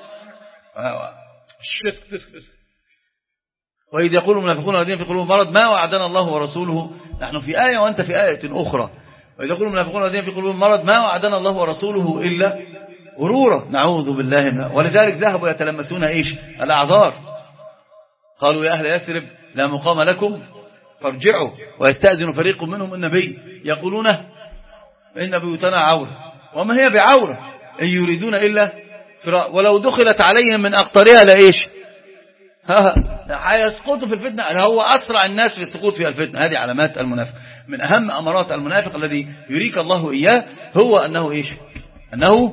وإذ يقول المنافقون والذين في قلوبهم مرض ما وعدنا الله ورسوله. نحن في آية وأنت في آية أخرى. وإذ يقول المنافقون والذين في قلوبهم مرض ما وعدنا الله ورسوله إلا غرورا. نعوذ بالله منه. ولذلك ذهبوا يتلمسون إيش الأعذار. قالوا يا أهل يثرب لا مقام لكم فارجعوا ويستأذن فريق منهم النبي يقولون إن بيوتنا عورة وما هي بعورة إن يريدون إلا فراء ولو دخلت عليهم من أقطارها لإيش هيسقطوا في الفتنة. هو أسرع الناس في السقوط في الفتنة. هذه علامات المنافق. من أهم أمارات المنافق الذي يريك الله إياه هو أنه إيش أنه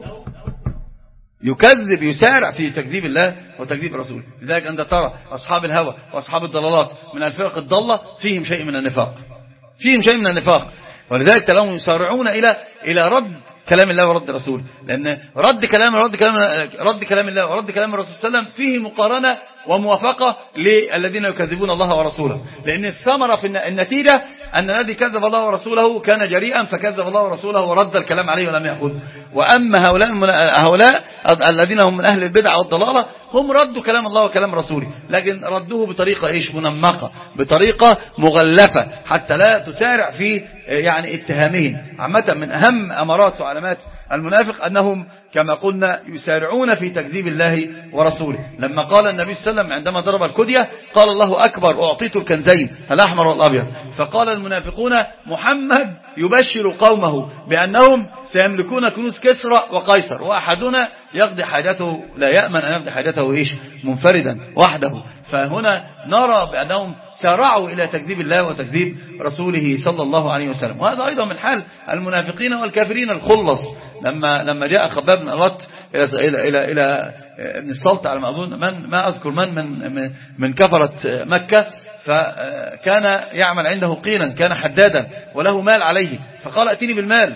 يكذب يسارع في تكذيب الله وتكذيب رسوله. لذلك أنت ترى أصحاب الهوى وأصحاب الضلالات من الفرق الضالة فيهم شيء من النفاق فيهم شيء من النفاق. ولذلك تلاقيهم يسارعون إلى إلى رد كلام الله ورد رسوله. لأن رد كلام رد كلام رد كلام الله ورد كلام الرسول صلى الله عليه وسلم فيه مقارنة وموافقة للذين يكذبون الله ورسوله. لأن الثمرة في النتيجة أن الذي كذب الله ورسوله كان جريئا فكذب الله ورسوله ورد الكلام عليه ولم يأخذ. وأما هؤلاء هؤلاء الذين هم من أهل البدع والضلالة هم ردوا كلام الله وكلام رسوله، لكن ردوه بطريقة إيش؟ منمقة، بطريقة مغلفة، حتى لا تسارع في يعني اتهامهم. عامة من أهم أمارات وعلامات المنافق أنهم كما قلنا يسارعون في تكذيب الله ورسوله. لما قال النبي صلى الله عليه وسلم عندما ضرب الكدية قال الله أكبر أعطيت الكنزين الأحمر والأبيض، فقال المنافقون محمد يبشر قومه بأنهم سيملكون كنوز كسرى وقيصر وأحدنا يقضي حاجته لا يأمن أن يقضي حاجته إيش؟ منفردا وحده. فهنا نرى بأنهم سارعوا إلى تكذيب الله وتكذيب رسوله صلى الله عليه وسلم. وهذا أيضا من حال المنافقين والكافرين الخلص. لما لما جاء خباب بن الأرت إلى إلى إلى إلى ابن السلط على ما أظن، من ما أذكر من من من كفرة مكة، فكان يعمل عنده قينا، كان حدادا وله مال عليه، فقال ائتني بالمال،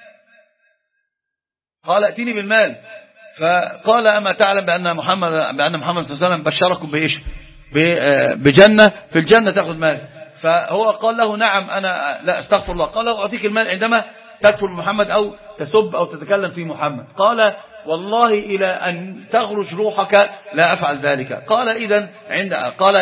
قال ائتني بالمال، فقال أما تعلم بأن محمد بأن محمد صلى الله عليه وسلم بشركم بإيش؟ بجنة، في الجنة تأخذ مال. فهو قال له نعم أنا لا أستغفر الله. قال له أعطيك المال عندما تكفر بمحمد أو تسب أو تتكلم في محمد. قال والله إلى أن تغرش روحك لا أفعل ذلك. قال إذن عند قال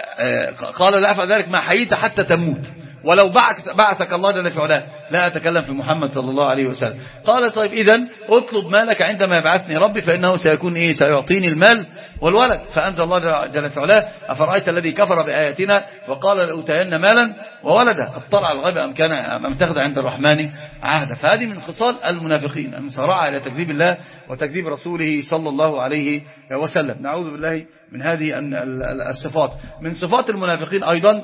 قال لا أفعل ذلك ما حييت حتى تموت، ولو بعثك الله جل في علاه لا أتكلم في محمد صلى الله عليه وسلم. قال طيب إذن اطلب مالك عندما يبعثني ربي فإنه سيكون إيه؟ سيعطيني المال والولد. فأنزل الله جل في علاه أفرأيت الذي كفر بآياتنا وقال لأوتين مالا وولدا قد طلع الغيب أم كان أم اتخذ عند الرحمن عهدا. فهذه من خصال المنافقين المسارعة إلى تكذيب الله وتكذيب رسوله صلى الله عليه وسلم. نعوذ بالله من هذه الصفات. من صفات المنافقين أيضا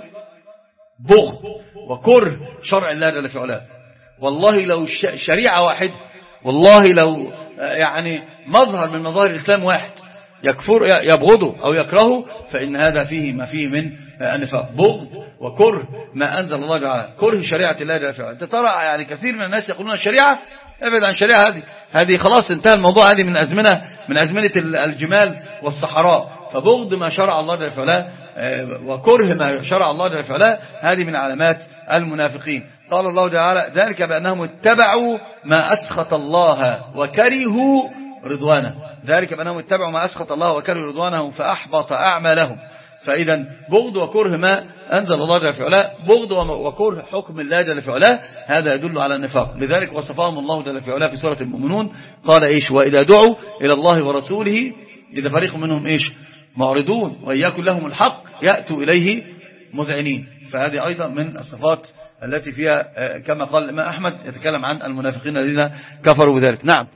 بغض وكره شرع الله جل في علاه. والله لو شريعة واحد، والله لو يعني مظهر من مظاهر الإسلام واحد يكفر يبغضه أو يكرهه فإن هذا فيه ما فيه من النفاق. بغض وكره ما أنزل الله تعالى، كره شريعة الله جل في علاه. أنت ترى يعني كثير من الناس يقولون الشريعة ابعد عن الشريعة، هذه هذه خلاص انتهى الموضوع، هذه من أزمنة من أزمنة الجمال والصحراء. فبغض ما شرع الله جل في علاه وكره ما شرع الله جل في علاه هذه من علامات المنافقين. قال الله تعالى ذلك بأنهم اتبعوا ما أسخط الله وكرهوا رضوانه، ذلك بأنهم اتبعوا ما أسخط الله وكرهوا رضوانه فأحبط أعمالهم. فإذا بغض وكره ما أنزل الله جل في علاه، بغض وكره حكم الله جل في علاه، هذا يدل على النفاق. لذلك وصفهم الله جل في علاه في سورة المؤمنون قال إيش؟ وإذا دعوا إلى الله ورسوله إذا فريق منهم إيش؟ معرضون وإياكم لهم الحق يأتوا إليه مذعنين. فهذه أيضا من الصفات التي فيها كما قال الإمام أحمد يتكلم عن المنافقين الذين كفروا بذلك. نعم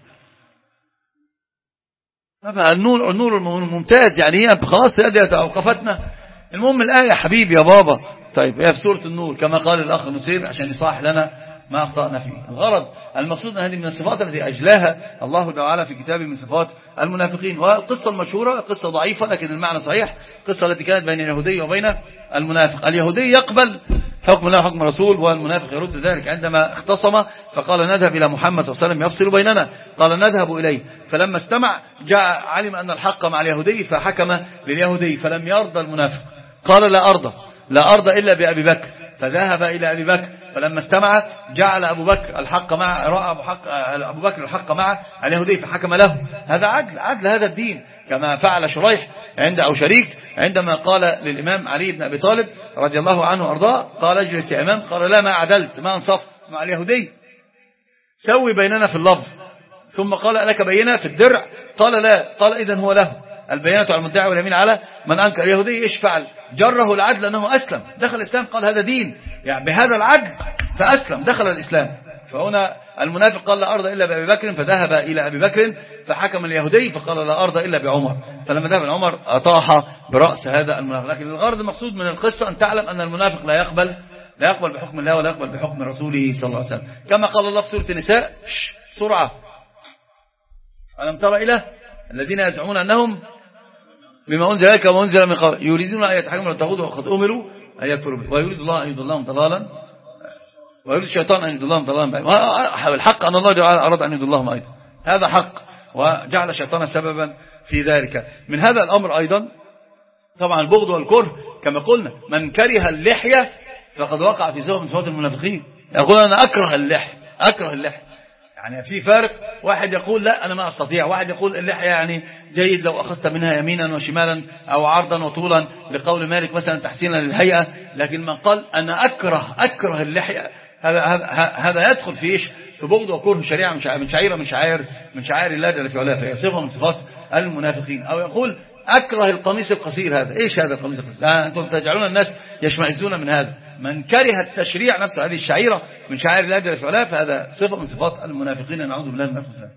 النور النور ممتاز، يعني هي خلاص هذه أوقفتنا. المهم الآية يا حبيبي يا بابا. طيب هي في سورة النور كما قال الأخ نسير عشان يصحح لنا ما أخطأنا فيه. الغرض المقصود أن هذه من الصفات التي أجلاها الله تعالى في كتابه من صفات المنافقين. والقصة المشهورة قصة ضعيفة لكن المعنى صحيح، القصة التي كانت بين اليهودي وبين المنافق. اليهودي يقبل حكم الله وحكم الرسول والمنافق يرد ذلك. عندما اختصم فقال نذهب إلى محمد صلى الله عليه وسلم يفصل بيننا، قال نذهب إليه. فلما استمع جاء علم أن الحق مع اليهودي فحكم لليهودي، فلم يرضى المنافق قال لا أرضى لا أرضى إلا بأبي بكر، فذهب إلى أبي بكر. فلما استمع جعل أبو بكر الحق مع رأى أبو, حق أبو بكر الحق مع اليهودي فحكم له. هذا عدل، عدل هذا الدين، كما فعل شريح عند أو شريك عندما قال للإمام علي بن أبي طالب رضي الله عنه وأرضاه قال اجلس يا إمام، قال لا ما عدلت ما انصفت مع اليهودي، سوي بيننا في اللفظ. ثم قال لك بينة في الدرع، قال لا، قال إذن هو له البيانة على المدعي واليمين على من أنكر. اليهودي إيش فعل؟ جره العدل أنه أسلم دخل الإسلام، قال هذا دين، يعني بهذا العدل فأسلم دخل الإسلام. فهنا المنافق قال لا أرضى إلا بأبي بكر، فذهب إلى أبي بكر فحكم اليهودي فقال لا أرضى إلا بعمر. فلما ذهب عمر أطاح برأس هذا المنافق. لكن الغرض المقصود من القصة أن تعلم أن المنافق لا يقبل لا يقبل بحكم الله ولا يقبل بحكم رسوله صلى الله عليه وسلم. كما قال الله في سورة النساء سرعة ألم تر إلى الذين يزعمون أنهم بما أنزل إليك وما أنزل من قبل يريدون أن يتحكموا للطاغوت وقد أمروا أن يكفروا به ويريد الله أن يضلهم ضلالا ويريد الشيطان أن يضلهم ضلالا بعيدا. الحق أن الله تعالى أراد أن يضلهم أيضا، هذا حق، وجعل الشيطان سببا في ذلك. من هذا الأمر أيضا طبعا البغض والكره كما قلنا، من كره اللحية فقد وقع في صفة من صفات المنافقين. يقول أنا أكره اللحية، أكره اللحية. يعني في فارق، واحد يقول لا أنا ما أستطيع، واحد يقول اللحية يعني جيد لو أخذت منها يمينا وشمالا أو عرضا وطولا، لقول مالك مثلا تحسينا للهيئة. لكن من قال أنا أكره أكره اللحية، هذا هذا يدخل في إيش؟ في بغض وكره شريعة من شعيرة من شعائر من شعائر الله جل في علاه، فهي صفة من صفات المنافقين. أو يقول أكره القميص القصير. هذا إيش هذا القميص القصير؟ لا أنتم تجعلون الناس يشمئزون من هذا. من كره التشريع نفسه، هذه الشعيرة من شعائر الله جل في علاه، فهذا صفة من صفات المنافقين. نعوذ بالله من أنفسنا.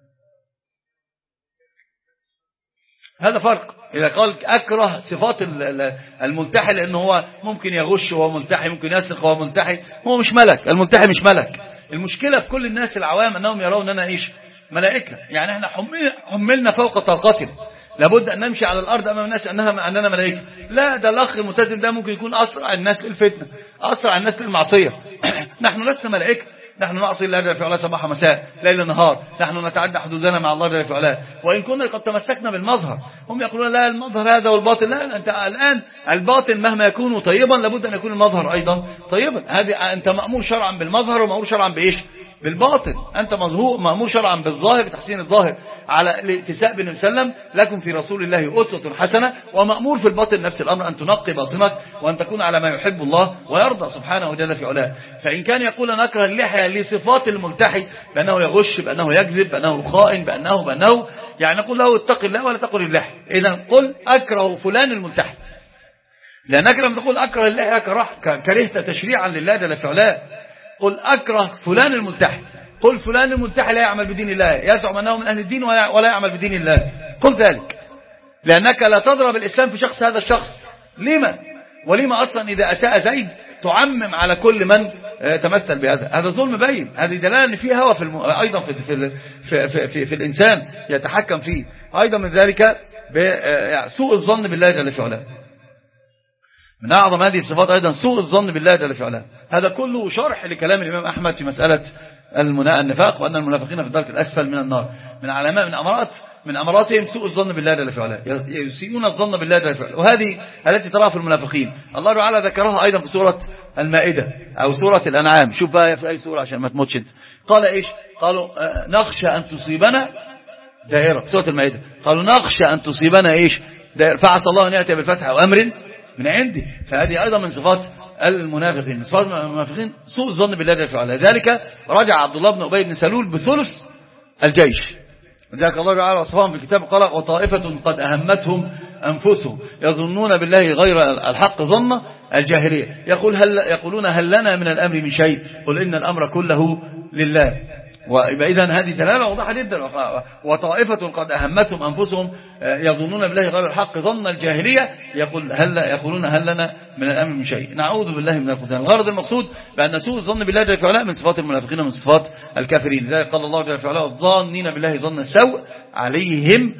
هذا فرق. إذا قال أكره صفات الملتحي لأنه هو ممكن يغش وهو ملتحي، ممكن يسرق وهو ملتحي، هو مش ملك. الملتحي مش ملك. المشكلة في كل الناس العوام أنهم يرون أننا إيش؟ ملائكة. يعني احنا حملنا فوق طاقتنا، لابد أن نمشي على الأرض أمام الناس أنها أننا ملائكة. لا، ده الأخ الملتزم ده ممكن يكون أسرع الناس للفتنة، أسرع الناس للمعصية. نحن لسنا ملائكة، نحن نعصي الله جل في علاه صباح مساء ليل نهار، نحن نتعدى حدودنا مع الله جل في علاه، وإن كنا قد تمسكنا بالمظهر. هم يقولون لا المظهر هذا والباطن، لا، أنت الآن الباطن مهما يكون طيبا لابد أن يكون المظهر أيضا طيبا. هذه أنت مأمور شرعا بالمظهر ومأمور شرعا بإيش؟ بالباطن. أنت مأمور شرعا بالظاهر بتحسين الظاهر على الاتساء بالنبي صلى الله عليه وسلم، لكم في رسول الله أسوة حسنة. ومأمور في الباطن نفس الأمر، أن تنقي باطنك وأن تكون على ما يحب الله ويرضى سبحانه وجل في علاه. فإن كان يقول أنا أكره اللحية لصفات الملتحي، بأنه يغش، بأنه يكذب، بأنه خائن، بأنه بأنه يعني نقول له اتق الله ولا تقل اللحية. إذا قل أكره فلان الملتحي، لأنك لما تقول أكره اللحية كرهت تشريعا لله جل في علاه. قل أكره فلان الملتحي، قل فلان الملتحي لا يعمل بدين الله، يزعم أنه من أهل الدين ولا يعمل بدين الله. قل ذلك، لأنك لا تضرب الإسلام في شخص هذا الشخص. لما؟ ولما أصلا إذا أساء زيد تعمم على كل من تمثل بهذا؟ هذا ظلم بين. هذه دلالة أن فيه هوى في الم... أيضا في, في, في, في, في, في الإنسان يتحكم فيه. أيضا من ذلك سوء الظن بالله جل في علاه. من أعظم هذه الصفات أيضا سوء الظن بالله جل في علاه. هذا كله شرح لكلام الإمام أحمد في مسألة النفاق، وأن المنافقين في الدرك الأسفل من النار. من علامات من أمارات من أماراتهم سوء الظن بالله جل في علاه، يسيئون الظن بالله جل في علاه. وهذه التي تراها في المنافقين الله تعالى ذكرها أيضا في سورة المائدة أو سورة الأنعام. شوف بقى في أي سورة عشان ما تموتش. قال إيش؟ قالوا نخشى أن تصيبنا دائرة. سورة المائدة قالوا نخشى أن تصيبنا إيش؟ دائرة، فعسى الله أن يأتي بالفتح أو أمر من عندي. فهذه أيضا من صفات المنافقين. من صفات المنافقين سوء الظن بالله جل وعلا. ذلك رجع عبد الله بن أبي بن سلول بثلث الجيش، ذلك الله تعالى وصفهم في الكتاب قال وطائفة قد أهمتهم أنفسهم يظنون بالله غير الحق ظن الجاهلية. يقول هل يقولون هل لنا من الأمر من شيء؟ قل إن الأمر كله لله. وإذا هذه دلالة واضحة جدا. وطائفة قد أهمتهم أنفسهم يظنون بالله غير الحق ظن الجاهلية، يقول هل يقولون هل لنا من الأمر من شيء؟ نعوذ بالله من الخذلان. الغرض المقصود بأن سوء الظن بالله جل وعلا من صفات المنافقين ومن صفات الكافرين. لذلك قال الله جل وعلا الظانين بالله ظن السوء عليهم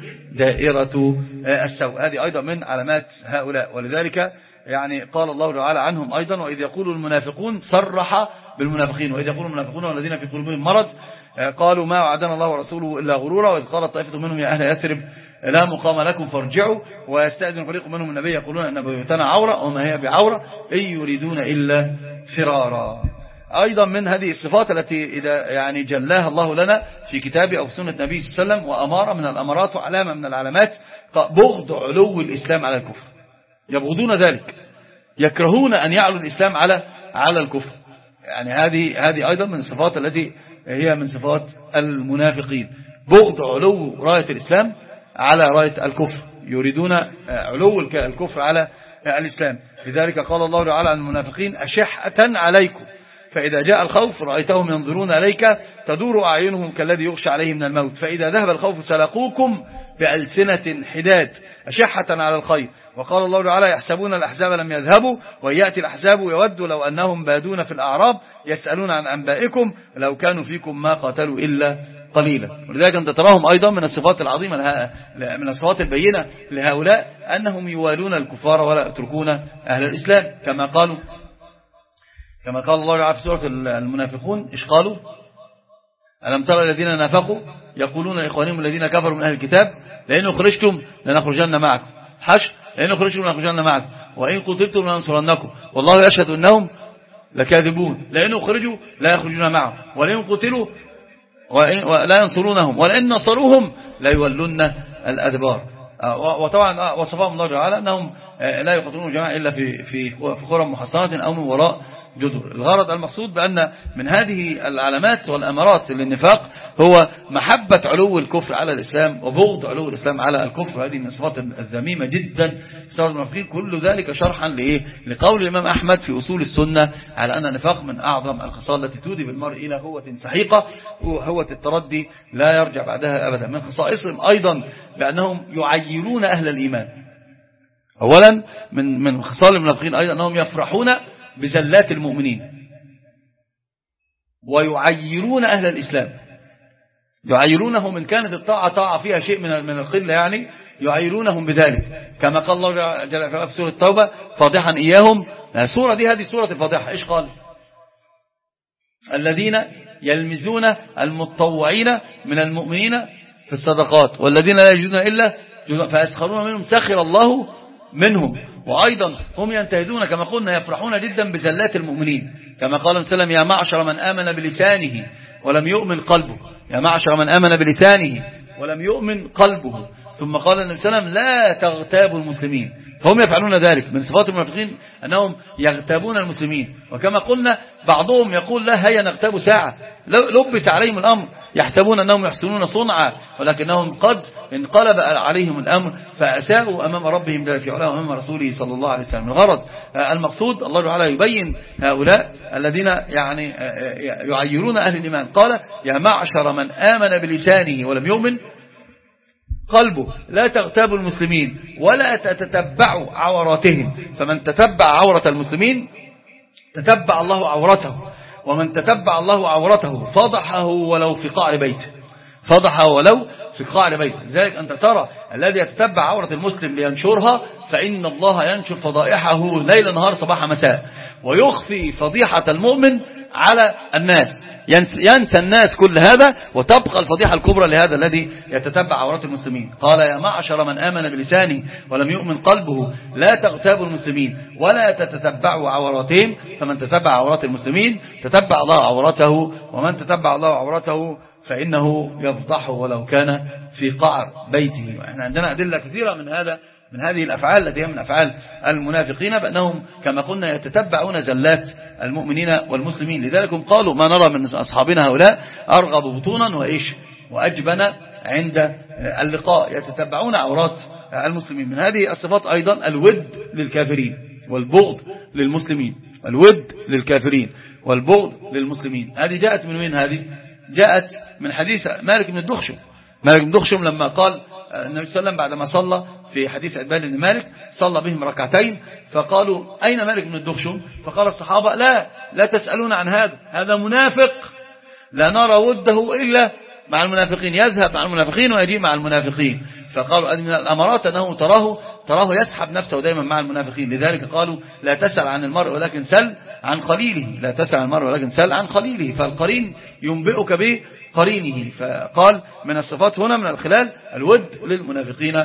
دائرة السوء. هذه أيضا من علامات هؤلاء. ولذلك يعني قال الله تعالى عنهم أيضا وإذ يقول المنافقون، صرح بالمنافقين، وإذ يقول المنافقون والذين في قلوبهم مرض قالوا ما وعدنا الله ورسوله إلا غرورا، وإذ قالت طائفة منهم يا أهل يثرب لا مقام لكم فارجعوا، ويستأذن فريق منهم النبي يقولون أن بيوتنا عورة وما هي بعورة إن يريدون إلا فرارا. أيضا من هذه الصفات التي إذا يعني جلاها الله لنا في كتابه أو سنة النبي صلى الله عليه وسلم، وأمارة من الأمارات وعلامة من العلامات بغض علو الإسلام على الكفر. يبغضون ذلك، يكرهون أن يعلو الإسلام على على الكفر. يعني هذه هذه أيضا من الصفات التي هي من صفات المنافقين، بغض علو راية الإسلام على راية الكفر، يريدون علو الكفر على الإسلام. لذلك قال الله تعالى عن المنافقين أشحة عليكم فإذا جاء الخوف رأيتهم ينظرون إليك تدور أعينهم كالذي يغشى عليه من الموت فإذا ذهب الخوف سلقوكم بألسنة حداد أشحة على الخير. وقال الله تعالى يحسبون الأحزاب لم يذهبوا وإن يأتي الأحزاب يودوا لو أنهم بادون في الأعراب يسألون عن أنبائكم لو كانوا فيكم ما قاتلوا إلا قليلا. ولذلك أنت تراهم أيضا من الصفات العظيمة من الصفات البينة لهؤلاء أنهم يوالون الكفار ولا يتركون أهل الإسلام، كما قالوا كما قال الله تعالى في سورة المنافقون إيش قالوا؟ ألم ترى الذين نافقوا يقولون لإخوانهم الذين كفروا من أهل الكتاب لئن أخرجتم لنخرجن معكم حش لئن أخرجتم لنخرجن معكم وإن قتلتم لننصرنكم والله يشهد أنهم لكاذبون، لئن أخرجوا لا يخرجون معهم، ولئن قتلوا ولا ينصرونهم، ولئن نصروهم لا يولون الأدبار. وطبعا وصفهم الله تعالى أنهم لا يقتلون جماعة إلا في في في قرى محصنة أو من وراء جدر. الغرض المقصود بأن من هذه العلامات والأمارات للنفاق هو محبة علو الكفر على الإسلام وبغض علو الإسلام على الكفر. هذه من الصفات الذميمة جدا صفات المنافقين. كل ذلك شرحا لإيه؟ لقول الإمام أحمد في أصول السنة على أن النفاق من أعظم الخصال التي تودي بالمرء إلى هوة سحيقة، وهوة التردي لا يرجع بعدها أبدا. من خصائصهم أيضا بأنهم يعيرون أهل الإيمان. أولا من من خصال المنافقين أيضا أنهم يفرحون بزلات المؤمنين ويعيرون أهل الإسلام، يعيرونهم إن كانت الطاعة طاعة فيها شيء من من القلة يعني يعيرونهم بذلك، كما قال الله جل وعلا في سورة التوبة فاضحا إياهم. السورة دي هذه سورة الفاضحة. إيش قال؟ الذين يلمزون المتطوعين من المؤمنين في الصدقات والذين لا يجدون إلا فيسخرون منهم سخر الله منهم. وأيضا هم ينتهدون كما قلنا يفرحون جدا بزلات المؤمنين، كما قال النبي صلى الله عليه وسلم يا معشر من آمن بلسانه ولم يؤمن قلبه، يا معشر من آمن بلسانه ولم يؤمن قلبه. ثم قال النبي صلى الله عليه وسلم لا تغتابوا المسلمين. هم يفعلون ذلك. من صفات المنافقين أنهم يغتابون المسلمين، وكما قلنا بعضهم يقول لا هيا نغتاب ساعة، لبس عليهم الأمر يحسبون أنهم يحسنون صنعا ولكنهم قد انقلب عليهم الأمر فأساءوا أمام ربهم جل في علاه وأمام رسوله صلى الله عليه وسلم. الغرض المقصود الله تعالى يبين هؤلاء الذين يعني يعيرون أهل الإيمان. قال يا معشر من آمن بلسانه ولم يؤمن قلبه لا تغتابوا المسلمين ولا تتتبعوا عوراتهم، فمن تتبع عورة المسلمين تتبع الله عورته، ومن تتبع الله عورته فضحه ولو في قعر بيته، فضحه ولو في قعر بيته. لذلك أنت ترى الذي يتتبع عورة المسلم لينشرها فإن الله ينشر فضائحه ليل نهار صباح مساء، ويخفي فضيحة المؤمن على الناس. ينسى الناس كل هذا وتبقى الفضيحة الكبرى لهذا الذي يتتبع عورات المسلمين. قال يا معشر من آمن بلسانه ولم يؤمن قلبه لا تغتابوا المسلمين ولا تتتبعوا عوراتهم، فمن تتبع عورات المسلمين تتبع الله عورته، ومن تتبع الله عورته فإنه يفضحه ولو كان في قعر بيته. احنا عندنا أدلة كثيرة من هذا من هذه الأفعال التي هي من أفعال المنافقين بأنهم كما قلنا يتتبعون زلات المؤمنين والمسلمين. لذلك قالوا ما نرى من أصحابنا هؤلاء أرغب بطونا وإيش وأجبن عند اللقاء، يتتبعون عورات المسلمين. من هذه الصفات أيضا الود للكافرين والبغض للمسلمين، الود للكافرين والبغض للمسلمين. هذه جاءت من وين؟ هذه جاءت من حديث مالك بن الدخشم. مالك بن الدخشم لما قال النبي صلى الله عليه وسلم بعدما صلى في حديث عتبان بن مالك صلى بهم ركعتين فقالوا أين مالك بن الدخشم؟ فقال الصحابة لا لا تسألون عن هذا، هذا منافق لا نرى وده إلا مع المنافقين، يذهب مع المنافقين ويجيء مع المنافقين. فقالوا من الأمارات أنه تراه تراه يسحب نفسه دائما مع المنافقين. لذلك قالوا لا تسأل عن المرء ولكن سل عن قليله، لا تسأل عن المرء ولكن سل عن قليله، فالقرين ينبئك به قرينه. فقال من الصفات هنا من الخلال الود للمنافقين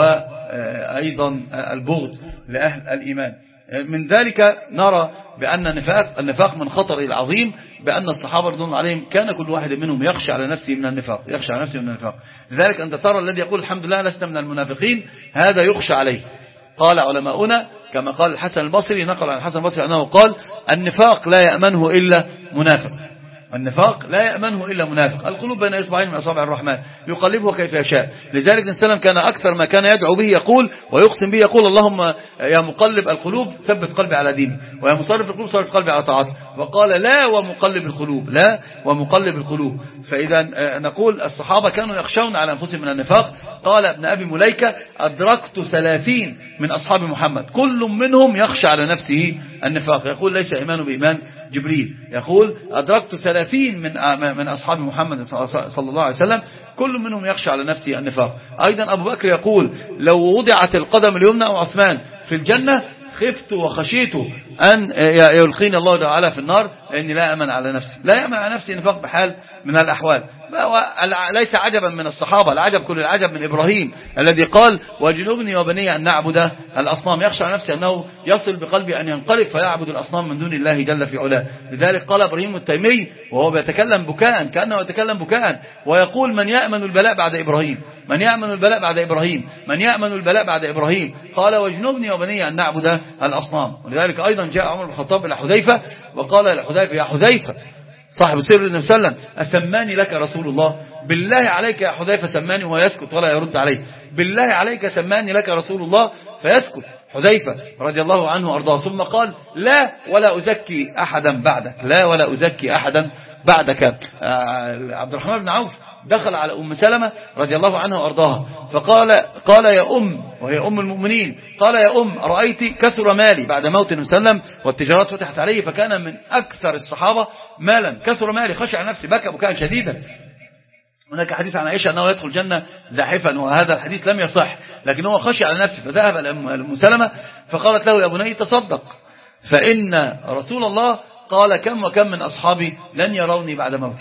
وأيضا البغض لأهل الإيمان. من ذلك نرى بأن النفاق النفاق من خطر العظيم، بأن الصحابة رضي الله عليهم كان كل واحد منهم يخشى على نفسه من النفاق، يخشى على نفسه من النفاق. لذلك أنت ترى الذي يقول الحمد لله لسنا من المنافقين هذا يخشى عليه. قال علماؤنا كما قال الحسن البصري، نقل عن الحسن البصري أنه قال النفاق لا يأمنه إلا منافق، النفاق لا يأمنه إلا منافق. القلوب بين إصبعين من أصابع الرحمن يقلبه كيف يشاء. لذلك النبي صلى الله عليه وسلم كان أكثر ما كان يدعو به يقول ويقسم به يقول اللهم يا مقلب القلوب ثبت قلبي على دينك، ويا مصرف القلوب صرف قلبي على طاعتك. وقال لا ومقلب القلوب، لا ومقلب القلوب. فإذا نقول الصحابة كانوا يخشون على أنفسهم من النفاق. قال ابن أبي مليكة أدركت ثلاثين من أصحاب محمد كل منهم يخشى على نفسه النفاق، يقول ليس إيمان بإيمان جبريل، يقول أدركت ثلاثين من من أصحاب محمد صلى الله عليه وسلم كل منهم يخشى على نفسه النفاق. أيضا أبو بكر يقول لو وضعت القدم اليمنى أو عثمان في الجنة خفت وخشيت أن يلقيني الله تعالى في النار لأني لا أمن على نفسي، لا يأمن على نفسي النفاق بحال من الأحوال. ليس عجبا من الصحابة، العجب كل العجب من إبراهيم الذي قال واجنبني وبني أن نعبد الأصنام، يخشى على نفسه أنه يصل بقلبه أن ينقلب فيعبد الأصنام من دون الله جل في علاه. لذلك قال إبراهيم التيمي وهو بيتكلم بكاء كأنه يتكلم بكاء ويقول من يأمن البلاء بعد إبراهيم، من يأمن البلاء بعد إبراهيم، من يأمن البلاء بعد إبراهيم، قال واجنبني وبني أن نعبد الأصنام. ولذلك أيضا جاء عمر بن الخطاب إلى حذيفة وقال لحذيفة يا حذيفة صاحب سر النبي صلى الله عليه وسلم أسماني لك رسول الله؟ بالله عليك يا حذيفة سماني، وهو يسكت ولا يرد عليه. بالله عليك سماني لك رسول الله، فيسكت حذيفة رضي الله عنه وأرضاه. ثم قال لا ولا أزكي أحدا بعدك، لا ولا أزكي أحدا بعدك. عبد الرحمن بن عوف دخل على أم سلمة رضي الله عنها وأرضاها فقال قال يا أم، وهي أم المؤمنين، قال يا أم رأيت كسر مالي بعد موت النبي صلى الله عليه وسلم والتجارات فتحت عليه، فكان من أكثر الصحابة مالا، كسر مالي خشع نفسه بكى بكاء شديدا. هناك حديث عن عائشة أنه يدخل الجنة زاحفا، وهذا الحديث لم يصح، لكن هو خشع على نفسه فذهب إلى أم سلمة فقالت له يا بني تصدق، فإن رسول الله قال كم وكم من أصحابي لن يروني بعد موتي.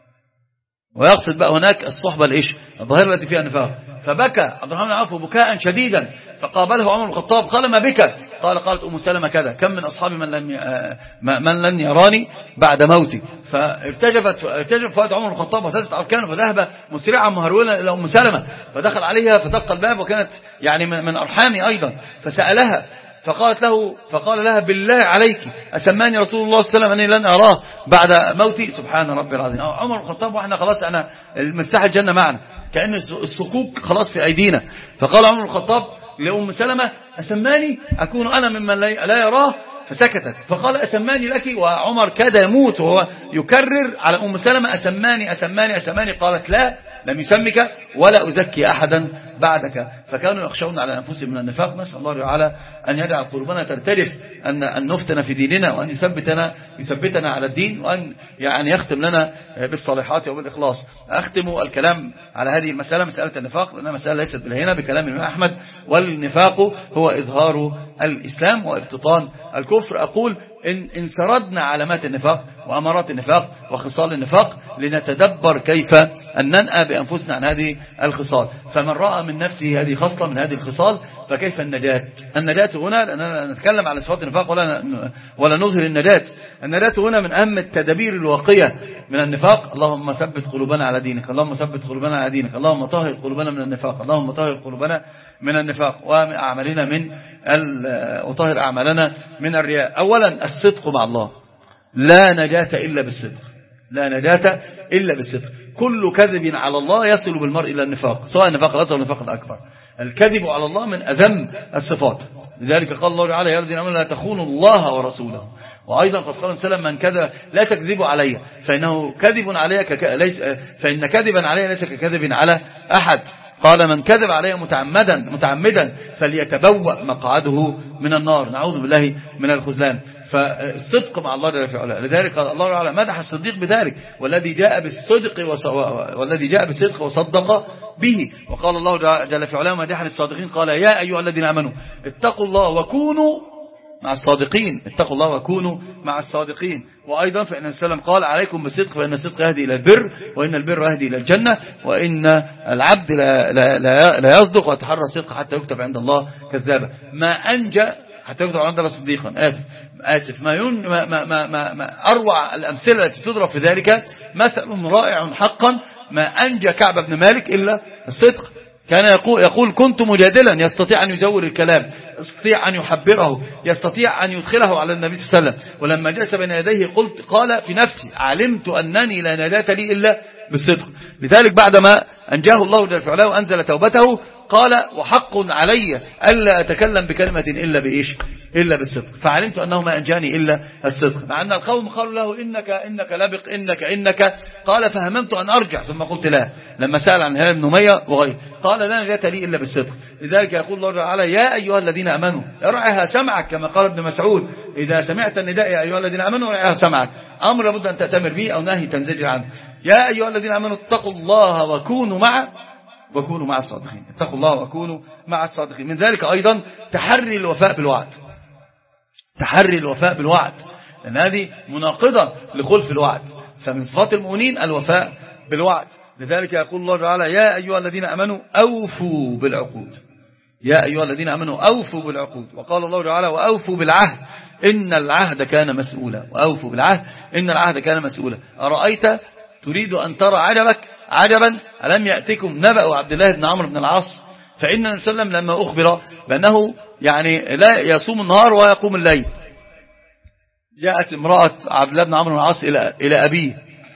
ويقصد بقى هناك الصحبة الإيش الظاهرة التي فيها نفاق. فبكى عبد الرحمن بن عوف بكاء شديدا، فقابله عمر بن الخطاب قال ما بك؟ قال قالت أم سلمة كذا كم من أصحابي من لم من لن يراني بعد موتي. فارتجفت ارتجف فؤاد عمر بن الخطاب وهتزت أركانه فذهب مسرعا مهرولا إلى أم سلمة فدخل عليها فدق الباب، وكانت يعني من أرحامي أيضا، فسألها فقالت له فقال لها بالله عليك أسماني رسول الله صلى الله عليه وسلم أني لن أراه بعد موتي؟ سبحان ربي العظيم. عمر بن الخطاب وإحنا خلاص احنا المفتاح الجنة معنا، كأن الصكوك خلاص في أيدينا. فقال عمر بن الخطاب لأم سلمة أسماني أكون أنا ممن لا يراه؟ فسكتت. فقال أسماني لك، وعمر كاد يموت وهو يكرر على أم سلمة أسماني أسماني أسماني. قالت لا لم يسمك ولا أزكي أحدا بعدك. فكانوا يخشون على أنفسهم من النفاق. نسأل الله تعالى أن يجعل قلوبنا ترترف، أن أن نفتن في ديننا، وأن يثبتنا يثبتنا على الدين، وأن يعني يختم لنا بالصالحات وبالإخلاص. أختم الكلام على هذه المسألة، مسألة النفاق، لأنها مسألة ليست بالهينة، بكلام الإمام أحمد: والنفاق هو إظهار الإسلام وابتطان الكفر. أقول إن, إن سردنا علامات النفاق وأمارات النفاق وخصال النفاق لنتدبر كيف أن ننأى بأنفسنا عن هذه الخصال. فمن رأى من نفسه هذه خصلة من هذه الخصال فكيف النجاة؟ النجاة هنا، لأننا نتكلم على صفات النفاق ولا ولا نظهر النجاة. النجاة هنا من أهم التدابير الواقية من النفاق. اللهم ثبت قلوبنا على دينك، اللهم ثبت قلوبنا على دينك، اللهم طهر قلوبنا من النفاق، اللهم طهر قلوبنا من النفاق وأعمالنا من وطهر أعمالنا من الرياء. أولا الصدق مع الله، لا نجاة إلا بالصدق، لا نجاة إلا بالصدق. كل كذب على الله يصل بالمرء إلى النفاق، سواء النفاق الأصغر أو النفاق الأكبر. الكذب على الله من أذم الصفات. لذلك قال الله تعالى: يا الذين آمنوا لا تخونوا الله ورسوله. وأيضا قد قال سلم: من كذب لا تكذبوا علي فإنه كذب علي كك... ليس... فإن كذبا علي ليس ككذب على أحد. قال: من كذب علي متعمدا متعمدا فليتبوأ مقعده من النار. نعوذ بالله من الخذلان. فالصدق مع الله جل في علاه. لذلك قال الله تعالى: مدح الصديق بذلك: والذي جاء بالصدق وص... والذي جاء بالصدق وصدق به. وقال الله جل في علاه مدحا الصادقين: قال: يا أيها الذين آمنوا اتقوا الله وكونوا مع الصادقين، اتقوا الله وكونوا مع الصادقين. وأيضا فإن السلام قال: عليكم بالصدق فإن الصدق يهدي إلى البر، وإن البر يهدي إلى الجنة، وإن العبد لا, لا, لا, لا يصدق ويتحرى الصدق حتى يكتب عند الله كذابا. ما أنجى حتى يكتب عند الله صديقا. آسف آسف ما, ين ما, ما, ما, ما, ما أروع الأمثلة التي تضرب في ذلك مثل رائع حقا: ما أنجى كعب بن مالك إلا الصدق. كان يقول, يقول كنت مجادلا، يستطيع أن يزور الكلام، يستطيع أن يحبره، يستطيع أن يدخله على النبي صلى الله عليه وسلم. ولما جلس بين يديه قلت قال في نفسي: علمت أنني لا نجاة لي إلا بالصدق. لذلك بعدما أنجاه الله جل في علاه وأنزل توبته قال: وحق علي ألا أتكلم بكلمة إلا بإيش إلا بالصدق، فعلمت أنه ما أنجاني إلا الصدق. مع أن القوم قالوا له: إنك إنك لبق إنك إنك قال: فهممت أن أرجع ثم قلت لا، لما سأل عن هلال بن أمية وغيره قال: لا نجاة لي إلا بالصدق. لذلك يقول الله تعالى: يا أيها الذين آمنوا ارعها سمعك، كما قال ابن مسعود: إذا سمعت النداء يا أيها الذين آمنوا ارعها سمعك، أمر لابد أن تأتمر به أو نهي تنزجر عنه. يا أيها الذين آمنوا اتقوا الله وكونوا مع وكونوا مع الصادقين، اتقوا الله وكونوا مع الصادقين. من ذلك أيضا تحري الوفاء بالوعد، تحري الوفاء بالوعد، لأن هذه مناقضة لخلف الوعد. فمن صفات المؤمنين الوفاء بالوعد. لذلك يقول الله تعالى يا أيها الذين أمنوا أوفوا بالعقود، يا أيها الذين أمنوا أوفوا بالعقود. وقال الله تعالى وأوفوا بالعهد إن العهد كان مسؤولا، وأوفوا بالعهد إن العهد كان مسؤولا. أرأيت تريد أن ترى عجبك عجبا ألم يأتكم نبأ عبد الله بن عمرو بن العاص؟ فإن النبي صلى الله عليه وسلم لما أخبر بأنه يعني لا يصوم النهار ويقوم الليل، جاءت امرأة عبد الله بن عمرو بن العاص إلى إلى أبيه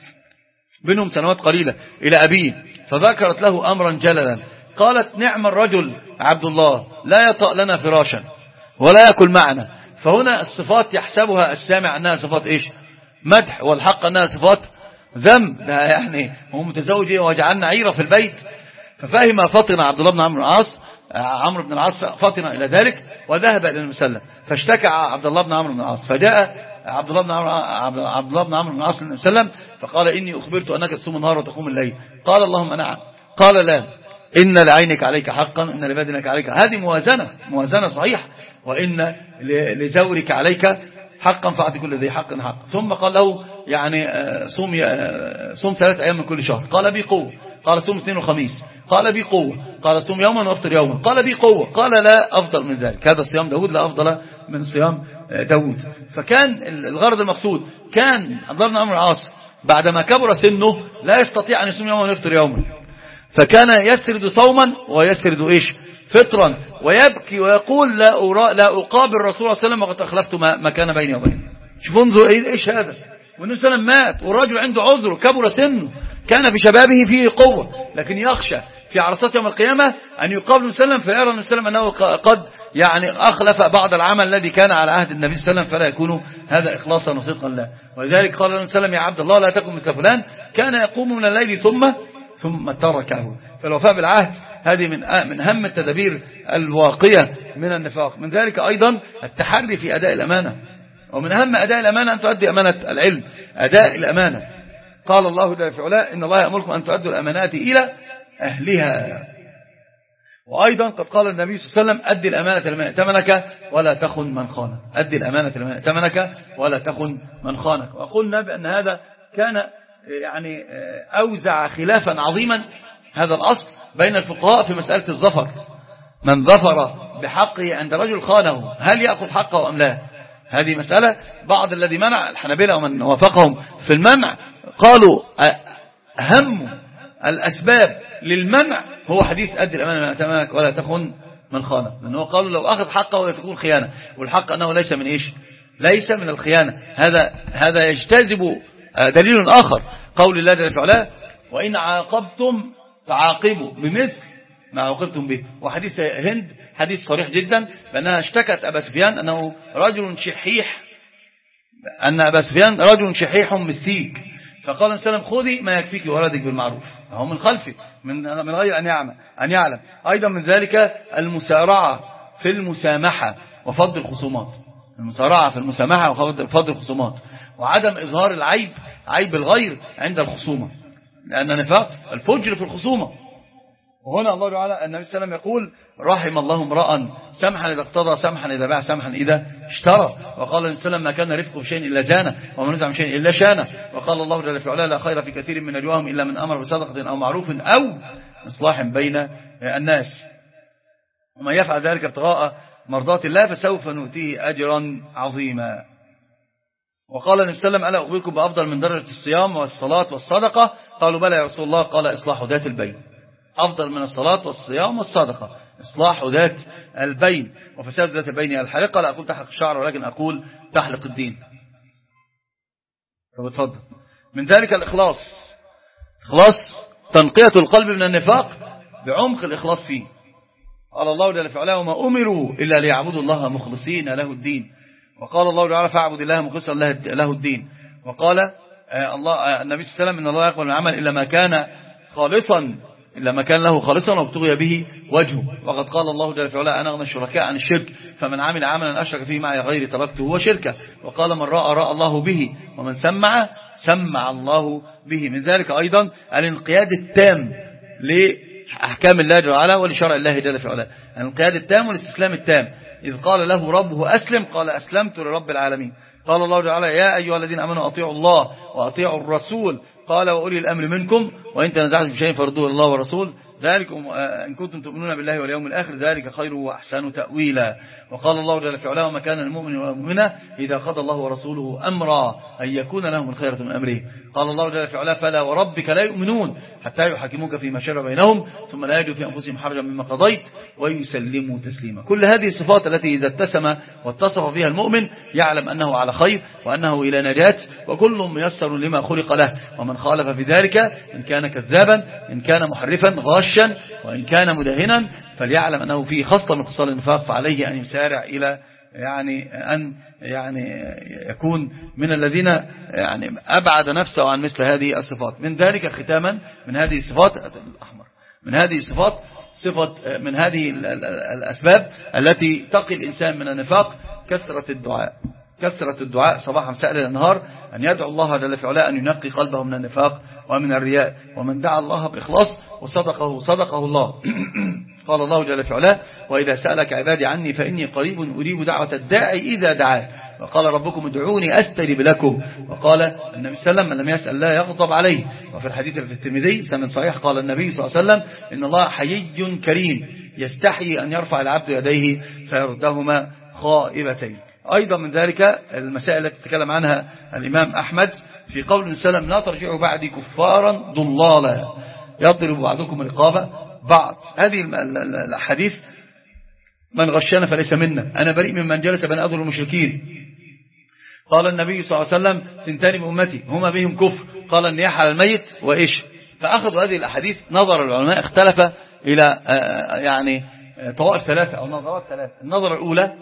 بينهم سنوات قليلة إلى أبيه، فذكرت له أمرا جللا، قالت نعم الرجل عبد الله لا يطأ لنا فراشا ولا يأكل معنا. فهنا الصفات يحسبها السامع أنها صفات إيش؟ مدح، والحق أنها صفات ذم. ده يعني هو متزوج وجعلنا عيرة في البيت. ففهم فطن عبد الله بن عمرو بن العاص عمرو بن العاص فطن إلى ذلك وذهب إلى النبي صلى الله عليه وسلم، فاشتكى عبد الله بن عمرو بن العاص، فجاء عبد الله بن عمرو عبد الله بن عمرو بن العاص للنبي صلى الله عليه وسلم فقال إني أخبرت أنك تصوم النهار وتقوم الليل. قال اللهم نعم. قال لا، إن لعينك عليك حقا إن لبدنك عليك. هذه موازنة موازنة صحيح. وإن لزورك عليك حقا فأعطي كل ذي حق حق. ثم قال له يعني صوم صوم ثلاث أيام من كل شهر. قال بي قوة. قال صوم اثنين وخميس. قال بي قوة. قال صوم يوما وافطر يوما. قال بي قوة. قال لا أفضل من ذلك، هذا صيام داود لا أفضل من صيام داود. فكان الغرض المقصود كان عبد الله بن عمرو العاص بعدما كبر سنه لا يستطيع أن يصوم يوما ويفطر يوما، فكان يسرد صوما ويسرد إيش فطرا، ويبكي ويقول لا أرى لا أقابل الرسول صلى الله عليه وسلم وقد أخلفت ما, ما كان بيني وبينه. شوفوا انظروا إيش هذا. والنبي صلى الله عليه وسلم مات والرجل عنده عذر كبر سنه، كان في شبابه فيه قوة، لكن يخشى في عرصات يوم القيامة أن يقابل النبي صلى الله عليه وسلم فيرى النبي صلى الله عليه وسلم أنه قد يعني أخلف بعض العمل الذي كان على عهد النبي صلى الله عليه وسلم، فلا يكون هذا إخلاصا وصدقا له. ولذلك قال النبي صلى الله عليه وسلم يا عبد الله لا تكن مثل فلان كان يقوم من الليل ثم ثم تركه. فالوفاء بالعهد هذه من من أهم التدابير الواقية من النفاق. من ذلك أيضا التحري في أداء الأمانة، ومن أهم أداء الأمانة أن تؤدي أمانة العلم، أداء الأمانة. قال الله جل في علاه إن الله يأمركم أن تؤدوا الأمانات إلى أهلها. وأيضا قد قال النبي صلى الله عليه وسلم أدي الأمانة لمن ائتمنك ولا تخن من خانك، أدي الأمانة لمن ائتمنك ولا تخن من خانك. وقلنا بأن هذا كان يعني أوزع خلافا عظيما هذا الأصل بين الفقهاء في مسألة الظفر. من ظفر بحقه عند رجل خانه هل يأخذ حقه أم لا؟ هذه مسألة. بعض الذي منع الحنابلة ومن وافقهم في المنع قالوا أهم الأسباب للمنع هو حديث أدي الأمانة من ائتمنك ولا تخن من خانك، لأنه قالوا لو أخذ حقه ولا تكون خيانة، والحق أنه ليس من إيش؟ ليس من الخيانة. هذا هذا يجتذب دليل آخر قول الله جل وعلا وإن عاقبتم فعاقبوا بمثل ما عاقبتم به. وحديث هند حديث صريح جدا بأنها اشتكت أبا سفيان أنه رجل شحيح، أن أبا سفيان رجل شحيح مسيك، فقال النبي صلى الله عليه وسلم خذي ما يكفيك ولدك بالمعروف، فهو من خلفه من من غير أن يعلم أن يعلم. أيضا من ذلك المسارعة في المسامحة وفض الخصومات، المسارعة في المسامحة وفض الخصومات، وعدم إظهار العيب عيب الغير عند الخصومة، لأن نفاق الفجر في الخصومة. وهنا الله تعالى النبي صلى الله عليه وسلم يقول رحم الله امرأ سمحا إذا اقتضى سمحا إذا باع سمحا إذا اشترى. وقال النبي صلى الله عليه وسلم ما كان رفقه بشيء إلا زانه وما نزع من شيء إلا شانه. وقال الله جل وعلا لا خير في كثير من نجواهم إلا من أمر بصدقة أو معروف أو إصلاح بين الناس، ومن يفعل ذلك ابتغاء مرضات الله فسوف نؤتيه أجرا عظيما. وقال النبي صلى الله عليه وسلم ألا أخبركم بأفضل من درجة الصيام والصلاة والصدقة؟ قالوا بلى يا رسول الله. قال إصلاح ذات البين. أفضل من الصلاة والصيام والصدقة إصلاح ذات البين، وفساد ذات البين الحلقة. لا أقول تحلق الشعر ولكن أقول تحلق الدين. فبتفضل. من ذلك الإخلاص، إخلاص تنقية القلب من النفاق بعمق الإخلاص فيه. قال الله جل وعلا وما أمروا إلا ليعبدوا الله مخلصين له الدين. وقال الله تعالى فاعبد الله مخلصا له الدين. وقال الله النبي صلى الله عليه وسلم إن الله يقبل العمل إلا ما كان خالصا إلا ما كان له خالصا وابتغي به وجهه. وقد قال الله جل وعلا أنا أغنى الشركاء عن الشرك فمن عمل عملا أشرك فيه معي غيري تركته وشركه. وقال من رأى رأى الله به ومن سمع سمع الله به. من ذلك أيضا الانقياد التام لأحكام الله جل وعلا ولشرع الله جل وعلا، الانقياد التام والاستسلام التام. إذ قال له ربه أسلم قال أسلمت لرب العالمين. قال الله تعالى يا أيها الذين آمنوا أطيعوا الله وأطيعوا الرسول قال وأولي الأمر منكم وإن تنازعتم في شيء فردوه الله ورسول ذلكم إن كنتم تؤمنون بالله واليوم الآخر ذلك خير وأحسن تأويلا. وقال الله جل في علاه وما كان المؤمن والمؤمنة إذا قضى الله ورسوله أمرا أن يكون لهم الخيرة من أمره. قال الله جل في علاه فلا وربك لا يؤمنون حتى يحكموك فيما شجر بينهم ثم لا يجدوا في أنفسهم حرجا مما قضيت ويسلموا تسليما. كل هذه الصفات التي إذا اتسم واتصف بها المؤمن يعلم أنه على خير وأنه إلى نجاة وكل ميسر لما خلق له. ومن خالف في ذلك إن كان كذابا إن كان محرفا غاشا وإن كان مدهنا فليعلم أنه فيه خصلة من خصال النفاق فعليه أن يسارع إلى يعني أن يعني يكون من الذين يعني أبعد نفسه عن مثل هذه الصفات. من ذلك ختاما من هذه الصفات الأحمر من هذه الصفات صفة من هذه الأسباب التي تقي الإنسان من النفاق كثرة الدعاء كثرة الدعاء صباحا مساء إلى النهار أن يدعو الله جل في علاه أن ينقي قلبه من النفاق ومن الرياء. ومن دعا الله بإخلاص وصدقه صدقه الله. قال الله جل في علاه وإذا سألك عبادي عني فإني قريب أجيب دعوة الداعي إذا دعان. وقال ربكم ادعوني أستجب لكم. وقال النبي صلى الله عليه وسلم من لم يسأل لا يغضب عليه. وفي الحديث في الترمذي بسند صحيح قال النبي صلى الله عليه وسلم إن الله حيي كريم يستحي أن يرفع العبد يديه فيردهما خائبتين. أيضا من ذلك المسائل التي تكلم عنها الإمام أحمد في قول النبي صلى الله عليه وسلم لا ترجعوا بعدي كفارا ضلالا يضرب بعضكم رقاب بعض. هذه الحديث من غشنا فليس منا أنا بريء ممن جلس بين أظهر المشركين. قال النبي صلى الله عليه وسلم سنتان بأمتي هما بهم كفر قال النياح على الميت وإيش. فأخذوا هذه الأحاديث نظر العلماء اختلف إلى يعني طوائف ثلاثة أو نظرات ثلاثة. النظرة الأولى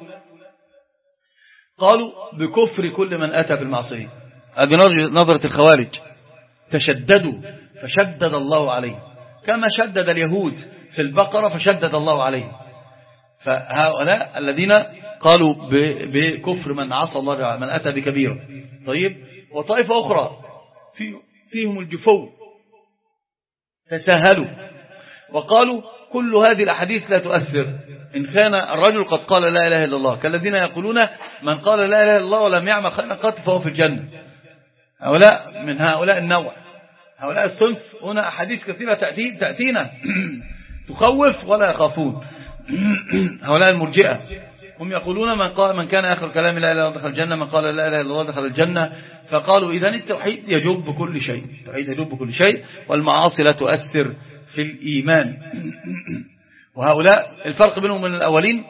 قالوا بكفر كل من أتى بالمعصية. هذه نظرة الخوارج تشددوا فشدد الله عليه كما شدد اليهود في البقرة فشدد الله عليه. فهؤلاء الذين قالوا بكفر من عصى الله من أتى بكبيرة. طيب وطائفة أخرى في فيهم الجفو تساهلوا وقالوا كل هذه الأحاديث لا تؤثر إن كان الرجل قد قال لا إله إلا الله كالذين يقولون من قال لا إله إلا الله ولم يعمل خيرا قط فهو في الجنة. هؤلاء من هؤلاء النوع هؤلاء الصنف هنا أحاديث كثيرة تأتي تأتينا تخوف ولا يخافون. هؤلاء المرجئة هم يقولون من قال من كان آخر كلام لا إله إلا الله دخل الجنة من قال لا إله إلا الله دخل الجنة. فقالوا إذن التوحيد يجب كل شيء التوحيد يجب كل شيء والمعاصي لا تؤثر في الإيمان. وهؤلاء الفرق بينهم من الأولين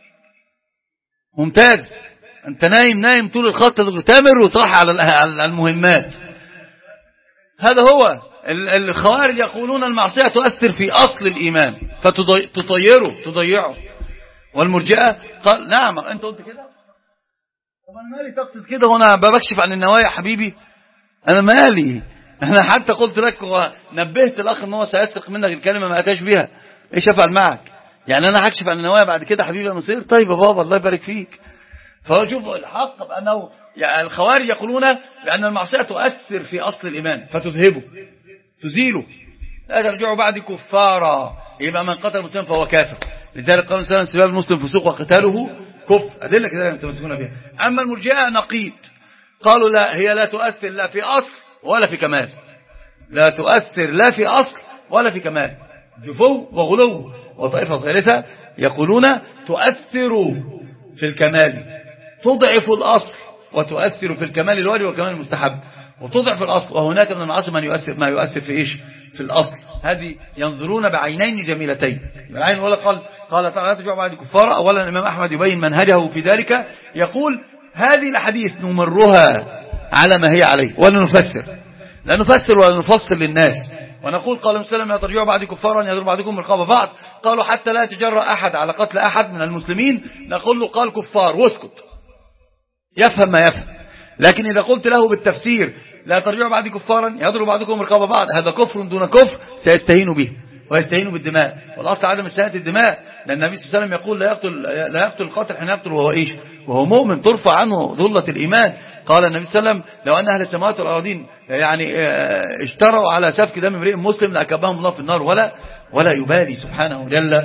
ممتاز. أنت نايم نايم طول الخط تامر وصح على المهمات. هذا هو الخوارج يقولون المعصية تؤثر في أصل الإيمان فتطيره تضيعه. والمرجئة قال نعم أنت قلت كده طب أنا مالي تقصد كده وانا بكشف عن النوايا حبيبي أنا مالي. أنا حتى قلت لك ونبهت الأخ أنه سيسرق منك الكلمة ما أتاش بها إيش أفعل معك يعني أنا هكشف عن النوايا بعد كده حبيبي أنا صير طيب يا بابا الله يبارك فيك. فهو شوف الحق بأنه يعني الخوارج يقولون بأن المعصية تؤثر في أصل الإيمان فتذهبه تزيله. لا ترجعوا بعد كفارا يبقى من قتل مسلم فهو كافر. لذلك قال الإنسان سباب المسلم فسوق وقتاله كفر. أدلة كده تمسكون بها. أما المرجئة نقيض قالوا لا هي لا تؤثر لا في أصل ولا في كمال لا تؤثر لا في أصل ولا في كمال جفو وغلو. وطائفة ثالثة يقولون تؤثر في الكمال تضعف الأصل وتؤثر في الكمال الواجب وكمال المستحب وتضعف الأصل. وهناك من المعاصي من يؤثر ما يؤثر في إيش في الأصل. هذه ينظرون بعينين جميلتين. العين الأولى قال قال تعالى لا ترجعوا بعد كفارا. أولا الإمام أحمد يبين منهجه في ذلك يقول هذه الأحاديث نمرها على ما هي عليه ولا نفسر لا نفسر ولا نفصل للناس. ونقول قال النبي صلى الله عليه وسلم لا ترجعوا بعد كفارا يضرب بعضكم رقاب بعض. قالوا حتى لا يتجرأ أحد على قتل أحد من المسلمين نقول له قال كفار واسكت يفهم ما يفهم. لكن إذا قلت له بالتفسير لا ترجعوا بعد كفارا يضرب بعضكم رقاب بعض هذا كفر دون كفر سيستهين به ويستهين بالدماء. والأصل عدم استهانة الدماء لأن النبي صلى الله عليه وسلم يقول لا يقتل لا يقتل القاتل حين يقتل وهو إيش وهو مؤمن ترفع عنه ظلة الإيمان. قال النبي صلى الله عليه وسلم لو أن أهل السماوات والأرضين يعني اشتروا على سفك دم امرئ مسلم لأكبهم الله في النار ولا ولا يبالي سبحانه جل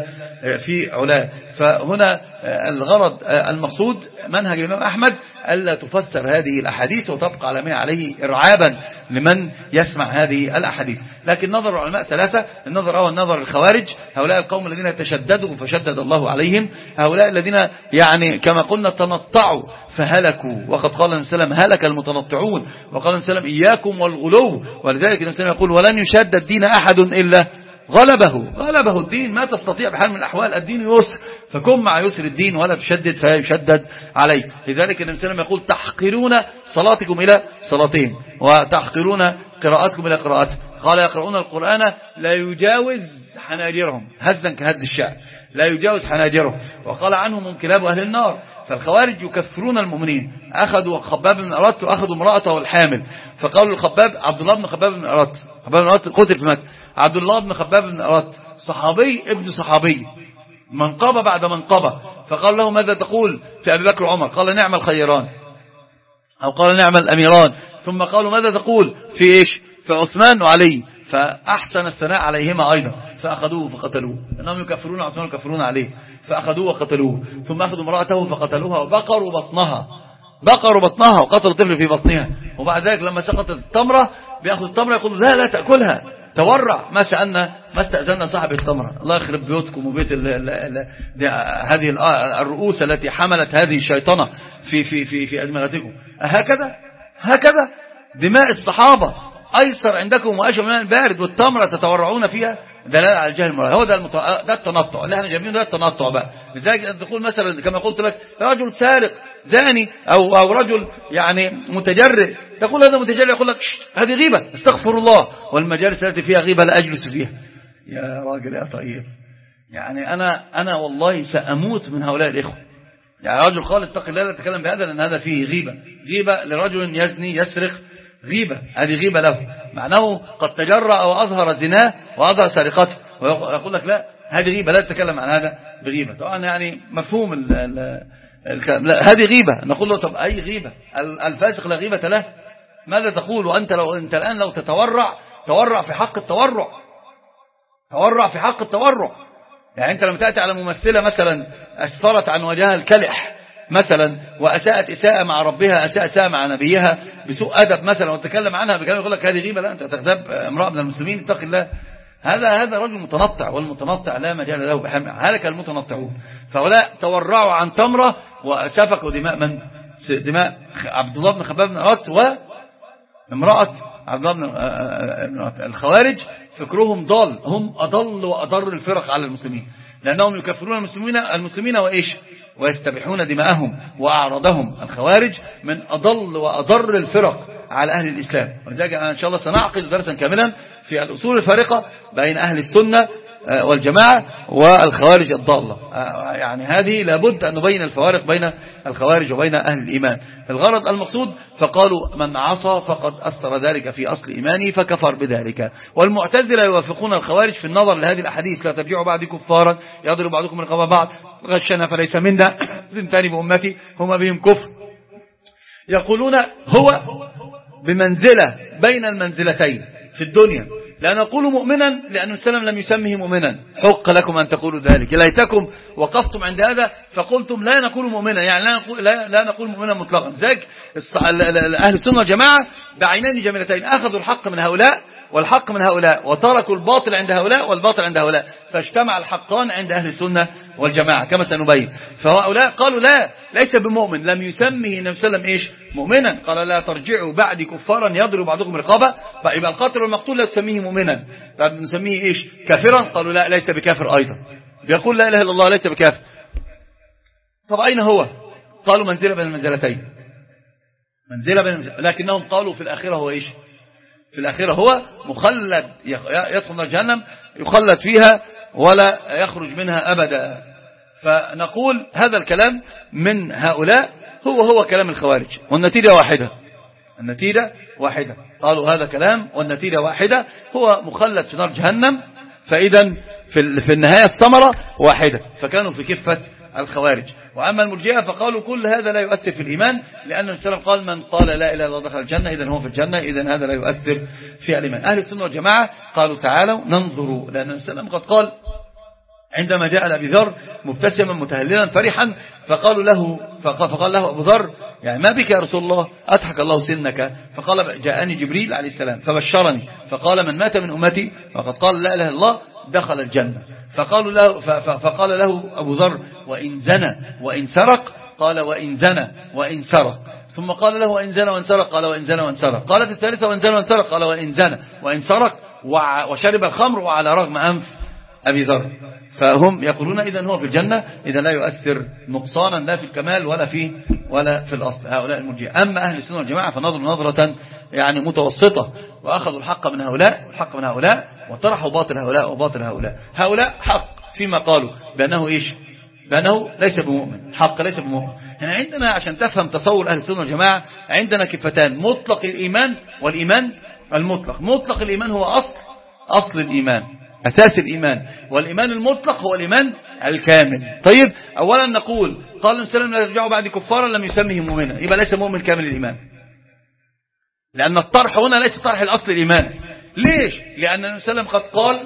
في علاه. فهنا الغرض المقصود منهج الإمام أحمد ألا تفسر هذه الأحاديث وتبقى على ما عليه إرعابا لمن يسمع هذه الأحاديث. لكن نظر العلماء ثلاثة: النظر أول نظر الخوارج، هؤلاء القوم الذين تشددوا فشدد الله عليهم، هؤلاء الذين يعني كما قلنا تنطعوا فهلكوا، وقد قال النبي صلى الله عليه وسلم هلك المتنطعون، وقال النبي صلى الله عليه وسلم إياكم والغلو، ولذلك النبي صلى الله عليه وسلم يقول ولن يشد الدين أحد إلا غلبه. غلبه الدين، ما تستطيع بحال من الأحوال، الدين يسر، فكن مع يسر الدين ولا تشدد فيشدد عليه. لذلك النبي صلى الله عليه وسلم يقول تحقرون صلاتكم إلى صلاتهم وتحقرون قراءتكم إلى قراءتهم. قال يقرؤون القرآن لا يجاوز حناجرهم، هزا كهز الشعر، لا يجاوز حناجرهم. وقال عنهم هم كلاب أهل النار. فالخوارج يكفرون المؤمنين. أخذوا خباب بن أرط وأخذوا امرأته الحامل، فقالوا الخباب عبد الله بن خباب بن أرط، خباب بن أرط قتل في مكة، عبد الله بن خباب بن أرط صحابي ابن صحابي، منقبة بعد منقبة، فقال له ماذا تقول في أبي بكر وعمر؟ قال نعم الخيران، أو قال نعم الأميران. ثم قالوا ماذا تقول في إيش؟ في عثمان وعلي، فأحسن الثناء عليهما أيضا، فأخذوه فقتلوه، أنهم يكفرون عثمان ويكفرون عليه، فأخذوه وقتلوه. ثم أخذوا امرأته فقتلوها وبقروا بطنها، بقروا بطنها وقتلوا الطفل في بطنها. وبعد ذلك لما سقطت التمرة بيأخذوا التمرة يقولوا لا لا تأكلها، تورع، ما سألنا ما استأذننا صاحب التمرة. الله يخرب بيوتكم وبيت ال ال ال هذه الرؤوس التي حملت هذه الشيطنة في في في في أدمغتكم. هكذا هكذا دماء الصحابة أيسر عندكم وأشهر من البارد، والتمرة تتورعون فيها، دلالة على الجهل المرأة. هو ده, المت... ده التنطع اللي احنا جايبينه، ده التنطع بقى. لذلك أن تقول مثلا كما قلت لك رجل سارق زاني أو, أو رجل يعني متجرئ، تقول هذا متجرئ، يقول لك هذه غيبة، استغفر الله، والمجالس التي فيها غيبة لا أجلس فيها. يا راجل يا طيب، يعني أنا أنا والله سأموت من هؤلاء الإخوة. يعني رجل قال اتق الله لا تتكلم بهذا لأن هذا فيه غيبة. غيبة لرجل يزني يسرق، غيبة، هذه غيبة له، معناه قد تجرأ وأظهر زناه وأظهر سرقته، ويقول لك لا هذه غيبة لا تتكلم عن هذا بغيبة. طبعا يعني مفهوم ال ال الكلام، لا هذه غيبة. نقول له طب أي غيبة؟ الفاسق لا غيبة له. ماذا تقول وأنت لو أنت الآن لو تتورع، تورع في حق التورع، تورع في حق التورع. يعني أنت لما تأتي على ممثلة مثلا أسفرت عن وجهها الكلح مثلا وأساءت إساءة مع ربها، أساءت إساءة مع نبيها بسوء أدب مثلا، وتكلم عنها بكلام يقول لك هذه غيبة، لا أنت تغتاب امرأة من المسلمين، اتق الله. هذا هذا رجل متنطع، والمتنطع لا مجال له بحمل، هلك المتنطعون. فهؤلاء تورعوا عن تمرة وسفكوا دماء من؟ دماء عبد الله بن خباب بن أرط وامرأة عبد الله بن أرط. الخوارج فكرهم ضال، هم أضل وأضر الفرق على المسلمين، لأنهم يكفرون المسلمين المسلمين وإيش؟ ويستبيحون دماءهم وأعراضهم. الخوارج من أضل وأضر الفرق على أهل الإسلام. ولذلك إن شاء الله سنعقد درسا كاملا في الأصول الفارقة بين أهل السنة والجماعة والخوارج الضالة. يعني هذه لابد أن نبين الفوارق بين الخوارج وبين أهل الإيمان. الغرض المقصود فقالوا من عصى فقد أثر ذلك في أصل إيمانه فكفر بذلك. والمعتزلة يوافقون الخوارج في النظر لهذه الأحاديث لا ترجعوا بعد كفارا يضرب بعضكم رقاب بعض غشنا فليس منا زنتان بأمتي هما بهم كفر. يقولون هو بمنزلة بين المنزلتين في الدنيا، لا نقول مؤمنا لأن السلام لم يسمه مؤمنا، حق لكم أن تقولوا ذلك، ليتكم وقفتم عند هذا فقلتم لا نقول مؤمنا، يعني لا نقول, لا, لا نقول مؤمنا مطلقا. ذلك أهل السنة والجماعة بعينين جميلتين، أخذوا الحق من هؤلاء والحق من هؤلاء، وتركوا الباطل عند هؤلاء والباطل عند هؤلاء، فاجتمع الحقان عند أهل السنة والجماعة كما سنبين. فهؤلاء قالوا لا ليس بمؤمن، لم يسمه النبي صلى الله عليه وسلم إيش؟ مؤمنا. قال لا ترجعوا بعد كفارا يضرب بعضكم رقابة، فيبقى القاتل والمقتول لا تسميه مؤمنا، طب نسميه إيش؟ كافرا. قالوا لا ليس بكافر أيضا، بيقول لا إله إلا الله ليس بكافر. طب أين هو؟ قالوا منزلة بين المنزلتين، منزلة بين المنزلتين، لكنهم قالوا في الآخرة هو إيش؟ في الآخرة هو مخلد يدخل نار جهنم يخلد فيها ولا يخرج منها أبدا. فنقول هذا الكلام من هؤلاء هو هو كلام الخوارج، والنتيجة واحدة، النتيجة واحدة. قالوا هذا كلام والنتيجة واحدة، هو مخلد في نار جهنم، فإذا في النهاية الثمرة واحدة. فكانوا في كفة الخوارج. وأما المرجئة فقالوا كل هذا لا يؤثر في الإيمان، لأن السلام قال من قال لا إله إلا الله دخل الجنة، إذن هو في الجنة، إذن هذا لا يؤثر في الإيمان. أهل السنة والجماعة قالوا تعالوا ننظروا، لأن السلام قد قال عندما جاء لأبي ذر مبتسما متهللا فرحا فقالوا له فقال له أبو ذر يعني ما بك يا رسول الله أضحك الله سنك؟ فقال جاءني جبريل عليه السلام فبشرني فقال من مات من أمتي وقد قال لا إله إلا الله دخل الجنة. فقالوا له فقال له أبو ذر وإن زنى وإن سرق؟ قال وإن زنى وإن سرق. ثم قال له وإن زنى وإن سرق؟ قال وإن زنى وإن سرق. قال في الثالثة وإن زنى وإن سرق؟ قال وإن زنى وإن سرق وشرب الخمر وعلى رغم أنف أبي ذر. فهم يقولون إذن هو في الجنة، إذا لا يؤثر نقصانا لا في الكمال ولا في ولا في الأصل هؤلاء المرجئة. أما أهل السنة والجماعة فنظروا نظرة يعني متوسطة وأخذوا الحق من هؤلاء الحق من هؤلاء وطرحوا باطل هؤلاء وباطل هؤلاء. هؤلاء حق فيما قالوا بأنه إيش؟ بأنه ليس بمؤمن، حق ليس بمؤمن. هنا عندنا عشان تفهم تصور أهل السنة والجماعة عندنا كفتان، مطلق الإيمان والإيمان المطلق. مطلق الإيمان هو أصل أصل الإيمان، أساس الإيمان، والإيمان المطلق هو الإيمان الكامل. طيب أولا نقول قال النبي صلى الله عليه وسلم لا يرجعوا بعد كفارا لم يسمه مؤمنا، يبقى ليس مؤمن كامل الإيمان، لأن الطرح هنا ليس طرح الأصل الإيمان. ليش؟ لأن النبي صلى الله عليه وسلم قد قال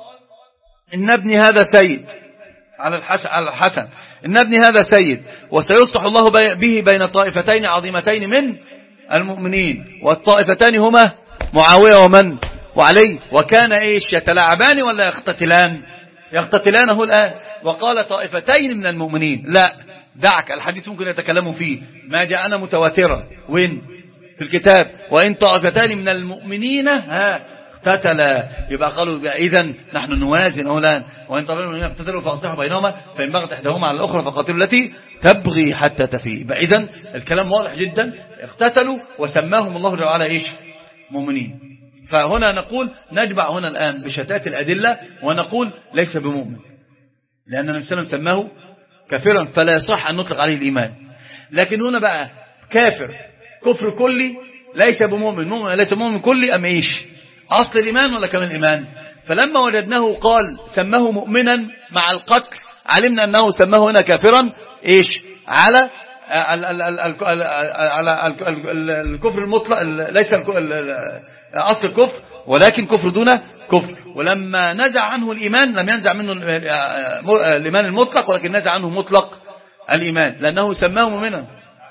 إن ابني هذا سيد على الحسن, على الحسن إن ابني هذا سيد وسيصلح الله به بين طائفتين عظيمتين من المؤمنين، والطائفتان هما معاوية ومن وعلي، وكان إيش يتلاعبان ولا يقتتلان؟ يقتتلانه الآن. وقال طائفتين من المؤمنين، لا دعك الحديث ممكن يتكلموا فيه، ما جاءنا متواترا وين في الكتاب وإن طائفتان من المؤمنين ها اقتتلا، يبقى قالوا إذن نحن نوازن أولان وإن طائفتان من المؤمنين اقتتلوا فأصلحوا بينهما فإن بغت إحداهما على الأخرى فقاتلوا التي تبغي حتى تفيء. يبقى إذن الكلام واضح جدا، اقتتلوا وسماهم الله جل وعلا إيش؟ مؤمنين. فهنا نقول نجمع هنا الآن بشتات الأدلة ونقول ليس بمؤمن، لأن النبي صلى الله عليه وسلم سماه كافرا فلا يصح أن نطلق عليه الإيمان. لكن هنا بقى كافر كفر كلي ليس بمؤمن، مؤمن ليس بمؤمن كلي أم إيش؟ أصل الإيمان ولا كمان الإيمان؟ فلما وجدناه قال سماه مؤمنا مع القتل علمنا أنه سماه هنا كافرا إيش؟ على على الكفر المطلق، ليس أصل الكفر ولكن كفر دون كفر. ولما نزع عنه الإيمان لم ينزع منه الإيمان المطلق ولكن نزع عنه مطلق الإيمان لأنه سماه مؤمنا.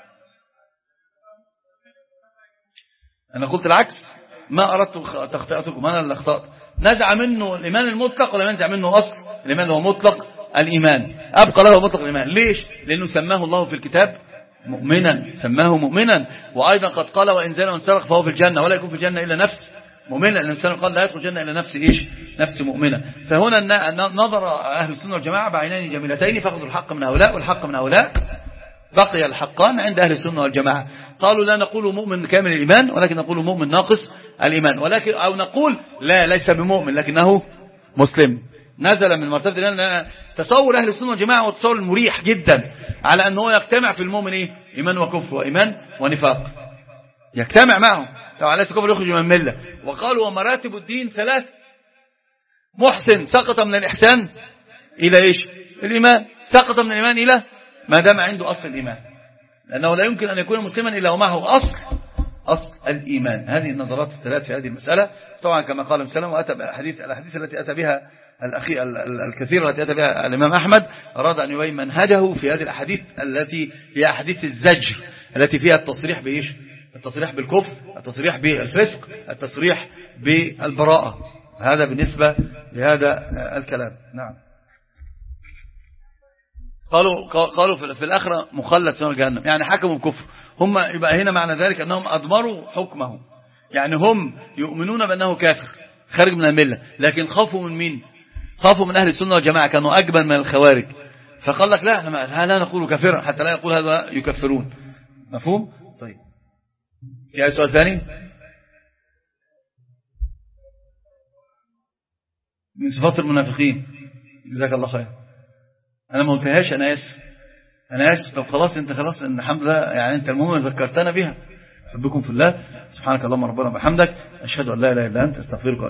أنا قلت العكس، ما أردت تخطئتكم، أنا اللي أخطأت. نزع منه الإيمان المطلق ولا ينزع منه أصل الإيمان هو مطلق الإيمان، أبقى له مطلق الإيمان. ليش؟ لأنه سماه الله في الكتاب مؤمنا، سماه مؤمنا. وأيضا قد قال وإن زنى وإن سرق فهو في الجنة ولا يكون في الجنة إلا نفس مؤمنة، لأن الإنسان قال لا يدخل الجنة إلا نفس إيش؟ نفس مؤمنة. فهنا نظر أهل السنة والجماعة بعينين جميلتين فأخذوا الحق من هؤلاء والحق من هؤلاء، بقي الحقان عند أهل السنة والجماعة. قالوا لا نقول مؤمن كامل الإيمان ولكن نقول مؤمن ناقص الإيمان، ولكن أو نقول لا ليس بمؤمن لكنه مسلم، نزل من مرتبة الإيمان. تصور أهل السنة والجماعة وتصور المريح جدا على أنه يجتمع في المؤمن إيه؟ إيمان وكفر وإيمان ونفاق، يجتمع معهم. طبعا ليس كفر يخرج من الملة. وقالوا ومراتب الدين ثلاث، محسن سقط من الإحسان إلى إيش؟ الإيمان، سقط من الإيمان إلى ما دام عنده أصل الإيمان، لأنه لا يمكن أن يكون مسلما إلا ومعه أصل أصل الإيمان. هذه النظرات الثلاث في هذه المسألة. طبعا كما قال مسلم وأتى بأحاديث الأحاديث التي أتى بها الأخي الكثير التي أتى بها الإمام أحمد، أراد أن يبين منهجه في هذه الأحاديث التي هي أحاديث الزجر التي فيها التصريح بإيش؟ التصريح بالكفر، التصريح بالفسق، التصريح بالبراءة. هذا بالنسبة لهذا الكلام. نعم. قالوا قالوا في الآخرة مخلد في جهنم، يعني حكموا بكفر. هم يبقى هنا معنى ذلك أنهم أضمروا حكمه، يعني هم يؤمنون بأنه كافر خارج من الملة، لكن خافوا من مين؟ خافوا من أهل السنة والجماعة، كانوا أجبن من الخوارج. فقال لك لا احنا لا نقول كافرا حتى لا يقول هذا يكفرون. مفهوم؟ طيب في أي سؤال ثاني؟ من صفات المنافقين. جزاك الله خير. أنا ما قلتهاش، أنا آسف أنا آسف. طب خلاص أنت خلاص إن الحمد لله، يعني أنت المهم ذكرتنا بها. أحبكم في الله. سبحانك اللهم ربنا وبحمدك، أشهد أن لا إله إلا أنت، استغفرك.